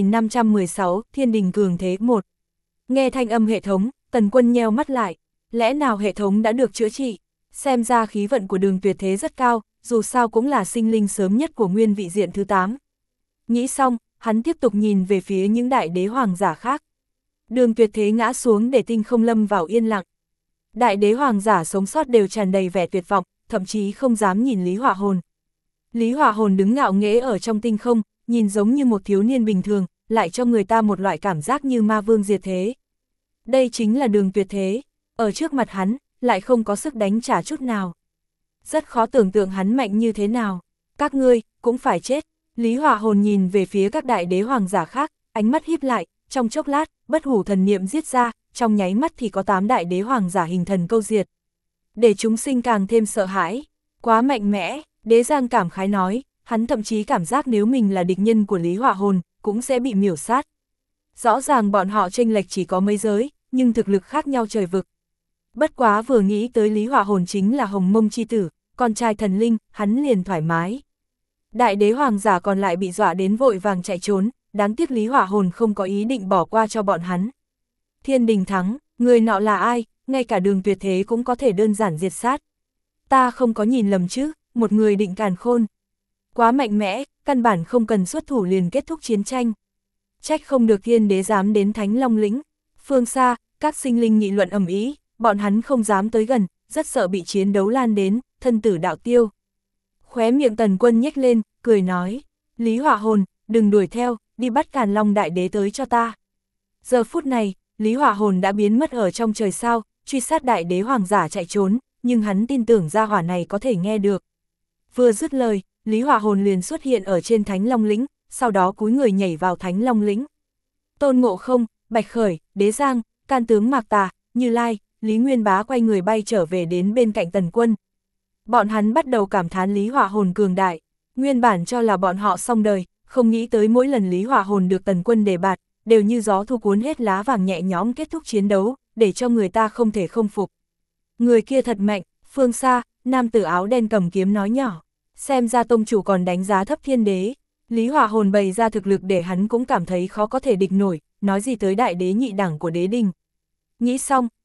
2516, Thiên Đình Cường Thế 1. Nghe thanh âm hệ thống, Tần Quân nheo mắt lại, lẽ nào hệ thống đã được chữa trị? Xem ra khí vận của Đường Tuyệt Thế rất cao, dù sao cũng là sinh linh sớm nhất của nguyên vị diện thứ 8. Nghĩ xong, hắn tiếp tục nhìn về phía những đại đế hoàng giả khác. Đường Tuyệt Thế ngã xuống để tinh không lâm vào yên lặng. Đại đế hoàng giả sống sót đều tràn đầy vẻ tuyệt vọng, thậm chí không dám nhìn Lý Hỏa Hồn. Lý Hỏa Hồn đứng ngạo nghễ ở trong tinh không, nhìn giống như một thiếu niên bình thường, lại cho người ta một loại cảm giác như ma vương diệt thế. Đây chính là Đường Tuyệt Thế, ở trước mặt hắn, lại không có sức đánh trả chút nào. Rất khó tưởng tượng hắn mạnh như thế nào. Các ngươi, cũng phải chết. Lý Hỏa Hồn nhìn về phía các đại đế hoàng giả khác, ánh mắt híp lại, trong chốc lát, bất hủ thần niệm giết ra, trong nháy mắt thì có 8 đại đế hoàng giả hình thần câu diệt. Để chúng sinh càng thêm sợ hãi, quá mạnh mẽ, Đế Giang cảm khái nói, hắn thậm chí cảm giác nếu mình là địch nhân của Lý Hỏa Hồn, cũng sẽ bị miểu sát. Rõ ràng bọn họ chênh lệch chỉ có mấy giới, nhưng thực lực khác nhau trời vực. Bất quá vừa nghĩ tới Lý Hỏa Hồn chính là Hồng Mông chi tử, con trai thần linh, hắn liền thoải mái. Đại đế hoàng giả còn lại bị dọa đến vội vàng chạy trốn, đáng tiếc Lý Hỏa Hồn không có ý định bỏ qua cho bọn hắn. Thiên Đình thắng, người nọ là ai, ngay cả Đường Tuyệt Thế cũng có thể đơn giản diệt sát. Ta không có nhìn lầm chứ, một người định càn khôn. Quá mạnh mẽ, căn bản không cần xuất thủ liền kết thúc chiến tranh. Trách không được thiên đế dám đến Thánh Long lĩnh. Phương xa, các sinh linh nghị luận ầm ĩ, bọn hắn không dám tới gần, rất sợ bị chiến đấu lan đến, thân tử đạo tiêu. Khóe miệng Tần Quân nhếch lên, cười nói, Lý Hỏa Hồn, đừng đuổi theo, đi bắt Càn Long đại đế tới cho ta. Giờ phút này, Lý Hỏa Hồn đã biến mất ở trong trời sao, truy sát đại đế hoàng giả chạy trốn, nhưng hắn tin tưởng gia hỏa này có thể nghe được. Vừa dứt lời, Lý Hỏa Hồn liền xuất hiện ở trên Thánh Long lĩnh, sau đó cúi người nhảy vào Thánh Long lĩnh. Tôn Ngộ Không, Bạch Khởi, Đế Giang, Can Tướng Mạc Tà, Như Lai, Lý Nguyên Bá quay người bay trở về đến bên cạnh Tần Quân. Bọn hắn bắt đầu cảm thán Lý Hỏa Hồn cường đại, nguyên bản cho là bọn họ xong đời, không nghĩ tới mỗi lần Lý Hỏa Hồn được Tần Quân đề bạt, đều như gió thu cuốn hết lá vàng nhẹ nhõm kết thúc chiến đấu, để cho người ta không thể không phục. Người kia thật mạnh, phương xa, nam tử áo đen cầm kiếm nói nhỏ, xem ra tông chủ còn đánh giá thấp thiên đế. Lý Hỏa Hồn bày ra thực lực để hắn cũng cảm thấy khó có thể địch nổi, nói gì tới đại đế nhị đẳng của đế đình. Nghĩ xong,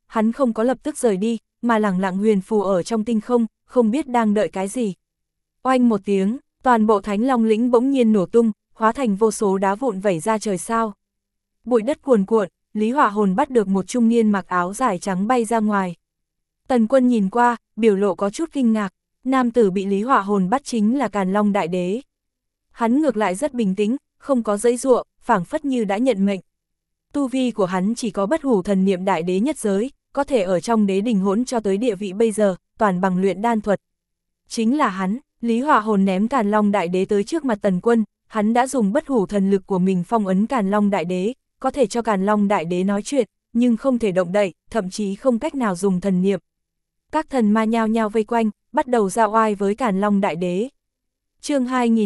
hắn không có lập tức rời đi, mà lẳng lặng huyền phù ở trong tinh không, không biết đang đợi cái gì. Oanh một tiếng, toàn bộ Thánh Long lĩnh bỗng nhiên nổ tung, hóa thành vô số đá vụn vẩy ra trời sao. Bụi đất cuồn cuộn, Lý Hỏa Hồn bắt được một trung niên mặc áo dài trắng bay ra ngoài. Tần Quân nhìn qua, biểu lộ có chút kinh ngạc, nam tử bị Lý Hỏa Hồn bắt chính là Càn Long Đại Đế. Hắn ngược lại rất bình tĩnh, không có giãy giụa, phảng phất như đã nhận mệnh. Tu vi của hắn chỉ có bất hủ thần niệm đại đế nhất giới, có thể ở trong đế đình hỗn cho tới địa vị bây giờ, toàn bằng luyện đan thuật. Chính là hắn, Lý Hỏa Hồn ném Càn Long Đại Đế tới trước mặt Tần Quân, hắn đã dùng bất hủ thần lực của mình phong ấn Càn Long Đại Đế, có thể cho Càn Long Đại Đế nói chuyện, nhưng không thể động đậy, thậm chí không cách nào dùng thần niệm. Các thần ma nhao nhao vây quanh, bắt đầu ra oai với Càn Long Đại Đế. Chương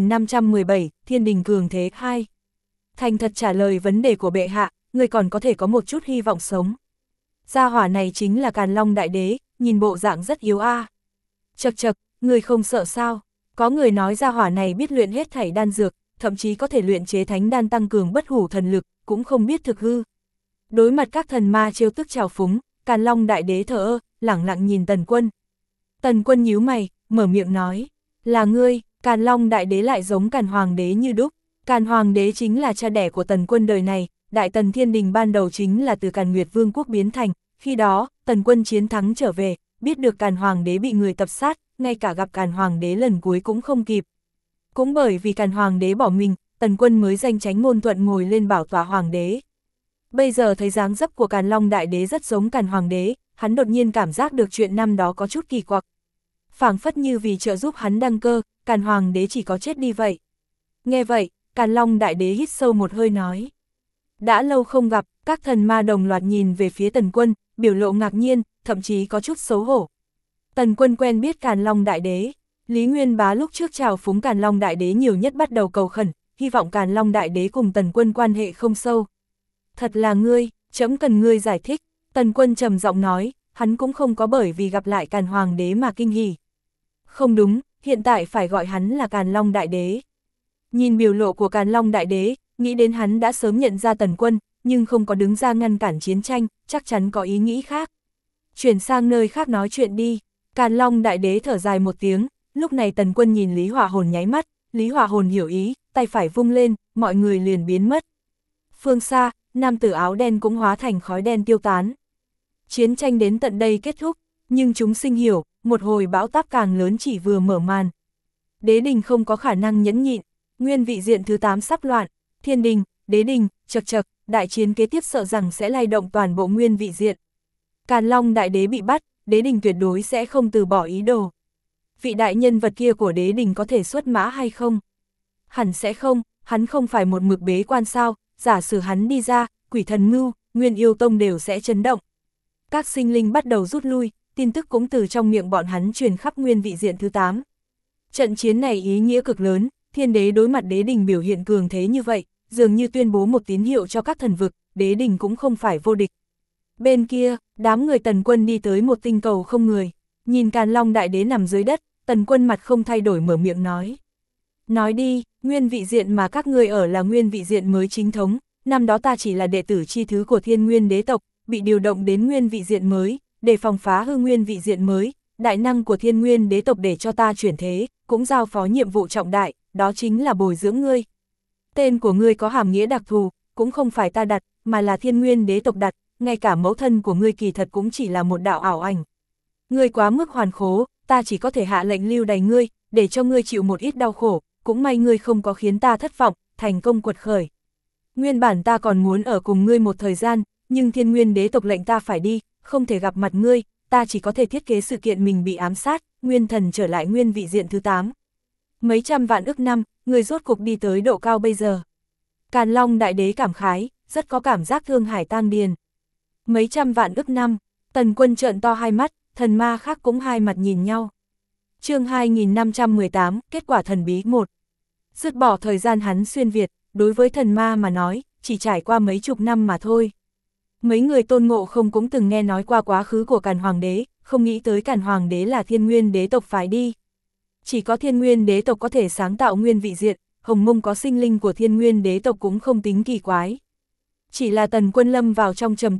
2517, Thiên Đình Cường Thế 2. Thành thật trả lời vấn đề của bệ hạ, người còn có thể có một chút hy vọng sống. Gia hỏa này chính là Càn Long Đại Đế, nhìn bộ dạng rất yếu a. Chậc chậc, người không sợ sao? Có người nói gia hỏa này biết luyện hết thảy đan dược, thậm chí có thể luyện chế thánh đan tăng cường bất hủ thần lực, cũng không biết thực hư. Đối mặt các thần ma trêu tức trào phúng, Càn Long Đại Đế thờ ơ, lẳng lặng nhìn Tần Quân. Tần Quân nhíu mày, mở miệng nói, là ngươi. Càn Long Đại Đế lại giống Càn Hoàng Đế như đúc. Càn Hoàng Đế chính là cha đẻ của Tần Quân đời này, Đại Tần Thiên Đình ban đầu chính là từ Càn Nguyệt Vương quốc biến thành, khi đó, Tần Quân chiến thắng trở về, biết được Càn Hoàng Đế bị người tập sát, ngay cả gặp Càn Hoàng Đế lần cuối cũng không kịp. Cũng bởi vì Càn Hoàng Đế bỏ mình, Tần Quân mới danh chánh ngôn thuận ngồi lên bảo tọa Hoàng Đế. Bây giờ thấy dáng dấp của Càn Long Đại Đế rất giống Càn Hoàng Đế, hắn đột nhiên cảm giác được chuyện năm đó có chút kỳ quặc. Phảng phất như vì trợ giúp hắn đăng cơ, Càn Hoàng Đế chỉ có chết đi vậy. Nghe vậy, Càn Long Đại Đế hít sâu một hơi nói. Đã lâu không gặp, các thần ma đồng loạt nhìn về phía Tần Quân, biểu lộ ngạc nhiên, thậm chí có chút xấu hổ. Tần Quân quen biết Càn Long Đại Đế, Lý Nguyên Bá lúc trước chào phúng Càn Long Đại Đế nhiều nhất bắt đầu cầu khẩn, hy vọng Càn Long Đại Đế cùng Tần Quân quan hệ không sâu. Thật là ngươi, trẫm cần ngươi giải thích, Tần Quân trầm giọng nói, hắn cũng không có bởi vì gặp lại Càn Hoàng Đế mà kinh hỉ. Không đúng, hiện tại phải gọi hắn là Càn Long Đại Đế. Nhìn biểu lộ của Càn Long Đại Đế, nghĩ đến hắn đã sớm nhận ra Tần Quân, nhưng không có đứng ra ngăn cản chiến tranh, chắc chắn có ý nghĩ khác. Chuyển sang nơi khác nói chuyện đi. Càn Long Đại Đế thở dài một tiếng, lúc này Tần Quân nhìn Lý Hỏa Hồn nháy mắt, Lý Hỏa Hồn hiểu ý, tay phải vung lên, mọi người liền biến mất. Phương xa, nam tử áo đen cũng hóa thành khói đen tiêu tán. Chiến tranh đến tận đây kết thúc, nhưng chúng sinh hiểu, một hồi bão táp càng lớn chỉ vừa mở màn. Đế đình không có khả năng nhẫn nhịn, nguyên vị diện thứ 8 sắp loạn, thiên đình, đế đình, chậc chậc, đại chiến kế tiếp sợ rằng sẽ lay động toàn bộ nguyên vị diện. Càn Long Đại Đế bị bắt, đế đình tuyệt đối sẽ không từ bỏ ý đồ. Vị đại nhân vật kia của đế đình có thể xuất mã hay không? Hẳn sẽ không, hắn không phải một mực bế quan sao, giả sử hắn đi ra, Quỷ Thần Ngưu, Nguyên Yêu Tông đều sẽ chấn động. Các sinh linh bắt đầu rút lui, tin tức cũng từ trong miệng bọn hắn truyền khắp nguyên vị diện thứ 8. Trận chiến này ý nghĩa cực lớn, thiên đế đối mặt đế đình biểu hiện cường thế như vậy, dường như tuyên bố một tín hiệu cho các thần vực, đế đình cũng không phải vô địch. Bên kia, đám người Tần Quân đi tới một tinh cầu không người, nhìn Càn Long Đại Đế nằm dưới đất, Tần Quân mặt không thay đổi mở miệng nói. Nói đi, nguyên vị diện mà các ngươi ở là nguyên vị diện mới chính thống, năm đó ta chỉ là đệ tử chi thứ của Thiên Nguyên đế tộc, bị điều động đến nguyên vị diện mới, để phòng phá hư nguyên vị diện mới, đại năng của Thiên Nguyên đế tộc để cho ta chuyển thế, cũng giao phó nhiệm vụ trọng đại, đó chính là bồi dưỡng ngươi. Tên của ngươi có hàm nghĩa đặc thù, cũng không phải ta đặt, mà là Thiên Nguyên đế tộc đặt, ngay cả mẫu thân của ngươi kỳ thật cũng chỉ là một đạo ảo ảnh. Ngươi quá mức hoàn khố, ta chỉ có thể hạ lệnh lưu đày ngươi, để cho ngươi chịu một ít đau khổ, cũng may ngươi không có khiến ta thất vọng, thành công quật khởi. Nguyên bản ta còn muốn ở cùng ngươi một thời gian, nhưng Thiên Nguyên đế tộc lệnh ta phải đi, không thể gặp mặt ngươi, ta chỉ có thể thiết kế sự kiện mình bị ám sát, nguyên thần trở lại nguyên vị diện thứ 8. Mấy trăm vạn ức năm, ngươi rốt cục đi tới độ cao bây giờ. Càn Long Đại Đế cảm khái, rất có cảm giác thương hải tang điền. Mấy trăm vạn ức năm, Tần Quân trợn to hai mắt, thần ma khác cũng hai mặt nhìn nhau. Chương 2518, kết quả thần bí 1. Dứt bỏ thời gian hắn xuyên Việt, đối với thần ma mà nói, chỉ trải qua mấy chục năm mà thôi. Mấy người Tôn Ngộ Không cũng từng nghe nói qua quá khứ của Càn Hoàng Đế, không nghĩ tới Càn Hoàng Đế là Thiên Nguyên đế tộc phái đi. Chỉ có Thiên Nguyên đế tộc có thể sáng tạo nguyên vị diện, Hồng Mông có sinh linh của Thiên Nguyên đế tộc cũng không tính kỳ quái. Chỉ là Tần Quân lâm vào trong trầm tư,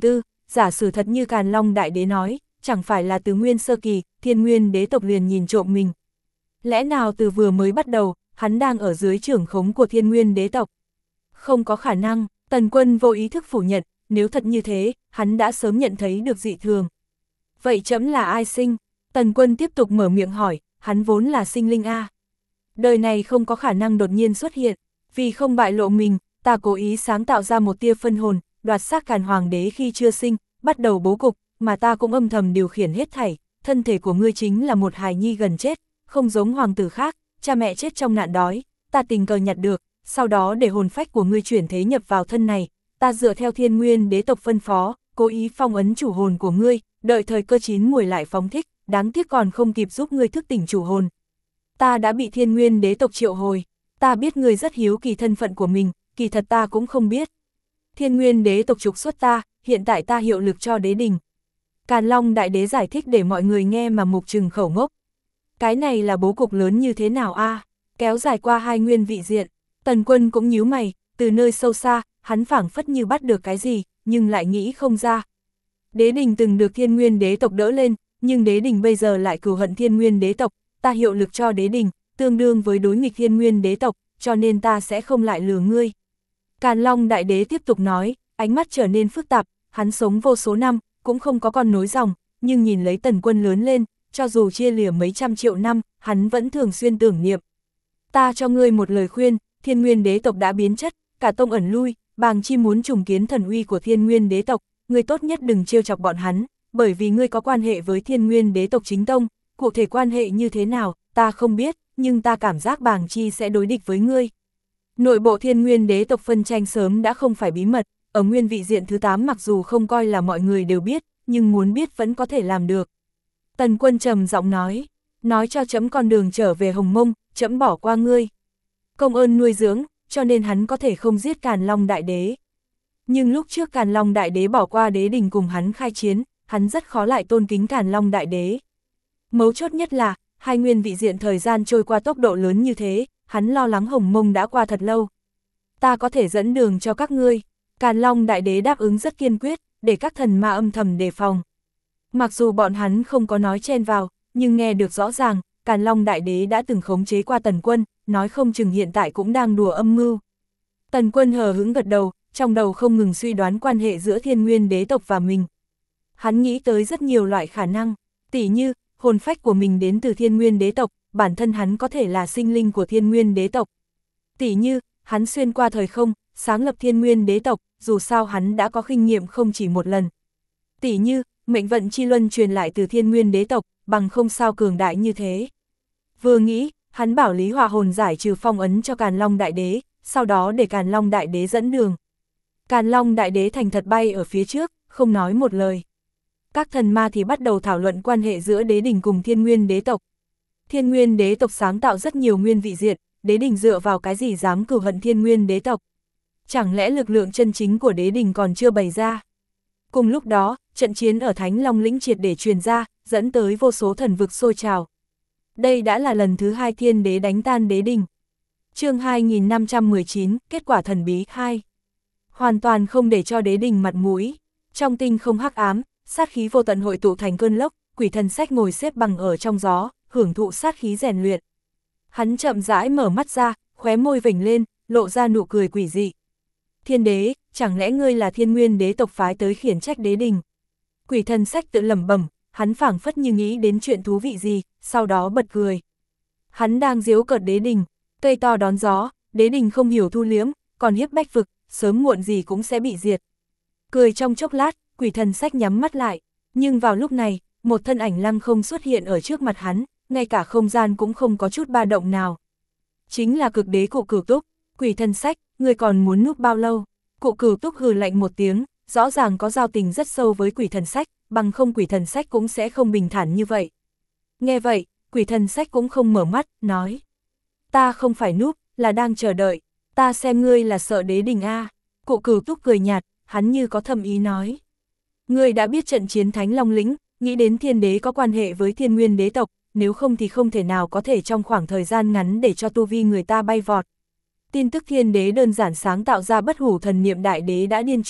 giả sử thật như Càn Long Đại Đế nói, chẳng phải là từ nguyên sơ kỳ, Thiên Nguyên đế tộc liền nhìn trộm mình. Lẽ nào từ vừa mới bắt đầu, hắn đang ở dưới trưởng khống của Thiên Nguyên đế tộc? Không có khả năng, Tần Quân vô ý thức phủ nhận, nếu thật như thế, hắn đã sớm nhận thấy được dị thường. Vậy trẫm là ai sinh? Tần Quân tiếp tục mở miệng hỏi, hắn vốn là sinh linh A. Đời này không có khả năng đột nhiên xuất hiện, vì không bại lộ mình, ta cố ý sáng tạo ra một tia phân hồn, đoạt xác Càn Hoàng đế khi chưa sinh, bắt đầu bố cục, mà ta cũng âm thầm điều khiển hết thảy, thân thể của ngươi chính là một hài nhi gần chết, không giống hoàng tử khác, cha mẹ chết trong nạn đói, ta tình cờ nhặt được, sau đó để hồn phách của ngươi chuyển thế nhập vào thân này, ta dựa theo Thiên Nguyên đế tộc phân phó, cố ý phong ấn chủ hồn của ngươi, đợi thời cơ chín muồi lại phóng thích, đáng tiếc còn không kịp giúp ngươi thức tỉnh chủ hồn. Ta đã bị Thiên Nguyên đế tộc triệu hồi, ta biết ngươi rất hiếu kỳ thân phận của mình, kỳ thật ta cũng không biết. Thiên Nguyên đế tộc trục xuất ta, hiện tại ta hiệu lực cho đế đình. Càn Long Đại Đế giải thích để mọi người nghe mà mục trừng khẩu ngốc. Cái này là bố cục lớn như thế nào a? Kéo dài qua 2 nguyên vị diện. Tần Quân cũng nhíu mày, từ nơi sâu xa, hắn phảng phất như bắt được cái gì, nhưng lại nghĩ không ra. Đế đình từng được Thiên Nguyên đế tộc đỡ lên, nhưng đế đình bây giờ lại cừu hận Thiên Nguyên đế tộc, ta hiệu lực cho đế đình, tương đương với đối nghịch Thiên Nguyên đế tộc, cho nên ta sẽ không lại lừa ngươi. Càn Long Đại Đế tiếp tục nói, ánh mắt trở nên phức tạp, hắn sống vô số năm, cũng không có con nối dòng, nhưng nhìn lấy Tần Quân lớn lên, cho dù chia lìa mấy trăm triệu năm, hắn vẫn thường xuyên tưởng niệm. Ta cho ngươi một lời khuyên, Thiên Nguyên đế tộc đã biến chất, cả tông ẩn lui, bàng chi muốn trùng kiến thần uy của Thiên Nguyên đế tộc, ngươi tốt nhất đừng trêu chọc bọn hắn, bởi vì ngươi có quan hệ với Thiên Nguyên đế tộc chính tông, cụ thể quan hệ như thế nào, ta không biết, nhưng ta cảm giác bàng chi sẽ đối địch với ngươi. Nội bộ Thiên Nguyên đế tộc phân tranh sớm đã không phải bí mật, ở nguyên vị diện thứ 8 mặc dù không coi là mọi người đều biết, nhưng muốn biết vẫn có thể làm được. Tần Quân trầm giọng nói cho trẫm con đường trở về Hồng Mông, trẫm bỏ qua ngươi. Công ơn nuôi dưỡng, cho nên hắn có thể không giết Càn Long Đại Đế. Nhưng lúc trước Càn Long Đại Đế bỏ qua đế đình cùng hắn khai chiến, hắn rất khó lại tôn kính Càn Long Đại Đế. Mấu chốt nhất là, 2 nguyên vị diện thời gian trôi qua tốc độ lớn như thế, hắn lo lắng Hồng Mông đã qua thật lâu. Ta có thể dẫn đường cho các ngươi. Càn Long Đại Đế đáp ứng rất kiên quyết, để các thần ma âm thầm đề phòng. Mặc dù bọn hắn không có nói chen vào, nhưng nghe được rõ ràng, Càn Long Đại Đế đã từng khống chế qua Tần Quân, nói không chừng hiện tại cũng đang đùa âm mưu. Tần Quân hờ hững gật đầu, trong đầu không ngừng suy đoán quan hệ giữa Thiên Nguyên đế tộc và mình. Hắn nghĩ tới rất nhiều loại khả năng, tỉ như, hồn phách của mình đến từ Thiên Nguyên đế tộc, bản thân hắn có thể là sinh linh của Thiên Nguyên đế tộc. Tỉ như, hắn xuyên qua thời không, sáng lập Thiên Nguyên đế tộc, dù sao hắn đã có kinh nghiệm không chỉ một lần. Tỉ như, mệnh vận chi luân truyền lại từ Thiên Nguyên đế tộc, bằng không sao cường đại như thế. Vừa nghĩ, hắn bảo Lý Hòa hồn giải trừ phong ấn cho Càn Long Đại Đế, sau đó để Càn Long Đại Đế dẫn đường. Càn Long Đại Đế thành thật bay ở phía trước, không nói một lời. Các thần ma thì bắt đầu thảo luận quan hệ giữa đế đình cùng Thiên Nguyên đế tộc. Thiên Nguyên đế tộc sáng tạo rất nhiều nguyên vị diện, đế đình dựa vào cái gì dám cừu hận Thiên Nguyên đế tộc? Chẳng lẽ lực lượng chân chính của đế đình còn chưa bày ra? Cùng lúc đó, trận chiến ở Thánh Long lĩnh triệt để truyền ra, dẫn tới vô số thần vực sôi trào. Đây đã là lần thứ 2 Thiên Đế đánh tan đế đình. Chương 2519, kết quả thần bí 2. Hoàn toàn không để cho đế đình mặt mũi. Trong tinh không hắc ám, sát khí vô tận hội tụ thành cơn lốc, quỷ thần sách ngồi xếp bằng ở trong gió, hưởng thụ sát khí rèn luyện. Hắn chậm rãi mở mắt ra, khóe môi vểnh lên, lộ ra nụ cười quỷ dị. Thiên đế, chẳng lẽ ngươi là Thiên Nguyên đế tộc phái tới khiển trách đế đình? Quỷ thần sách tự lẩm bẩm, hắn phảng phất như nghĩ đến chuyện thú vị gì, sau đó bật cười. Hắn đang giễu cợt đế đình, cây to đón gió, đế đình không hiểu thu liếm, còn hiếp bách vực, sớm muộn gì cũng sẽ bị diệt. Cười trong chốc lát, quỷ thần sách nhắm mắt lại, nhưng vào lúc này, một thân ảnh lăng không xuất hiện ở trước mặt hắn, ngay cả không gian cũng không có chút ba động nào. Chính là cực đế Cụ Cửu Túc. Quỷ thần sách, ngươi còn muốn núp bao lâu? Cụ Cửu Túc hừ lạnh một tiếng, rõ ràng có giao tình rất sâu với quỷ thần sách, bằng không quỷ thần sách cũng sẽ không bình thản như vậy. Nghe vậy, quỷ thần sách cũng không mở mắt, nói. Ta không phải núp, là đang chờ đợi, ta xem ngươi là sợ đế đình a. Cụ Cửu Túc cười nhạt, hắn như có thâm ý nói. Ngươi đã biết trận chiến Thánh Long lĩnh, nghĩ đến thiên đế có quan hệ với Thiên Nguyên đế tộc, nếu không thì không thể nào có thể trong khoảng thời gian ngắn để cho tu vi người ta bay vọt. Tin tức thiên đế đơn giản sáng tạo ra bất hủ thần niệm đại đế đã điên truyền,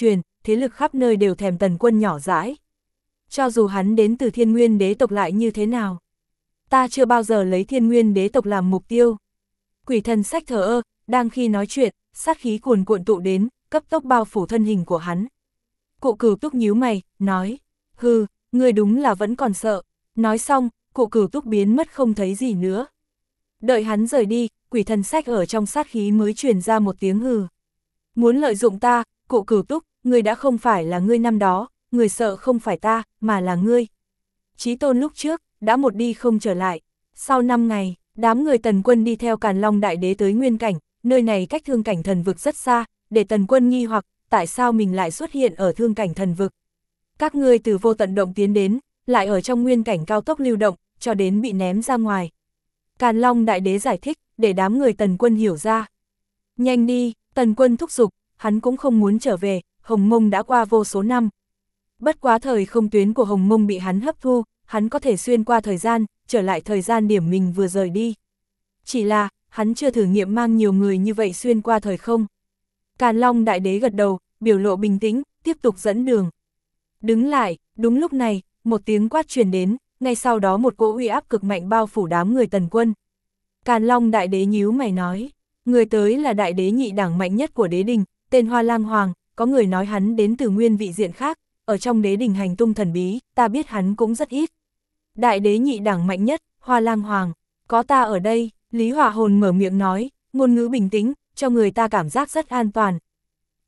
thế lực khắp nơi đều thèm Tần Quân nhỏ dãi. Cho dù hắn đến từ Thiên Nguyên đế tộc lại như thế nào, ta chưa bao giờ lấy Thiên Nguyên đế tộc làm mục tiêu. Quỷ thần sách thờ ơ, đang khi nói chuyện, sát khí cuồn cuộn tụ đến, cấp tốc bao phủ thân hình của hắn. Cụ Cửu Túc nhíu mày, nói, hừ, ngươi đúng là vẫn còn sợ. Nói xong, Cụ Cửu Túc biến mất không thấy gì nữa. Đợi hắn rời đi, quỷ thần sách ở trong sát khí mới truyền ra một tiếng hừ. Muốn lợi dụng ta, Cụ Cửu Túc, ngươi đã không phải là ngươi năm đó, người sợ không phải ta, mà là ngươi. Chí Tôn lúc trước, đã một đi không trở lại. Sau 5 ngày, đám người Tần Quân đi theo Càn Long Đại Đế tới Nguyên Cảnh, nơi này cách Thương Cảnh Thần Vực rất xa, để Tần Quân nghi hoặc, tại sao mình lại xuất hiện ở Thương Cảnh Thần Vực. Các ngươi từ Vô Tận Động tiến đến, lại ở trong Nguyên Cảnh cao tốc lưu động, cho đến bị ném ra ngoài. Càn Long Đại Đế giải thích, để đám người Tần Quân hiểu ra. Nhanh đi, Tần Quân thúc giục, hắn cũng không muốn trở về, Hồng Mông đã qua vô số năm. Bất quá thời không tuyến của Hồng Mông bị hắn hấp thu, hắn có thể xuyên qua thời gian, trở lại thời gian điểm mình vừa rời đi. Chỉ là, hắn chưa thử nghiệm mang nhiều người như vậy xuyên qua thời không. Càn Long Đại Đế gật đầu, biểu lộ bình tĩnh, tiếp tục dẫn đường. Đứng lại, đúng lúc này, một tiếng quát truyền đến, ngay sau đó một cỗ uy áp cực mạnh bao phủ đám người Tần Quân. Càn Long Đại Đế nhíu mày nói, người tới là Đại Đế nhị đẳng mạnh nhất của đế đình, tên Hoa Lang Hoàng, có người nói hắn đến từ nguyên vị diện khác, ở trong đế đình hành tung thần bí, ta biết hắn cũng rất ít. Đại Đế nhị đẳng mạnh nhất, Hoa Lang Hoàng, có ta ở đây, Lý Hỏa Hồn mở miệng nói, ngôn ngữ bình tĩnh, cho người ta cảm giác rất an toàn.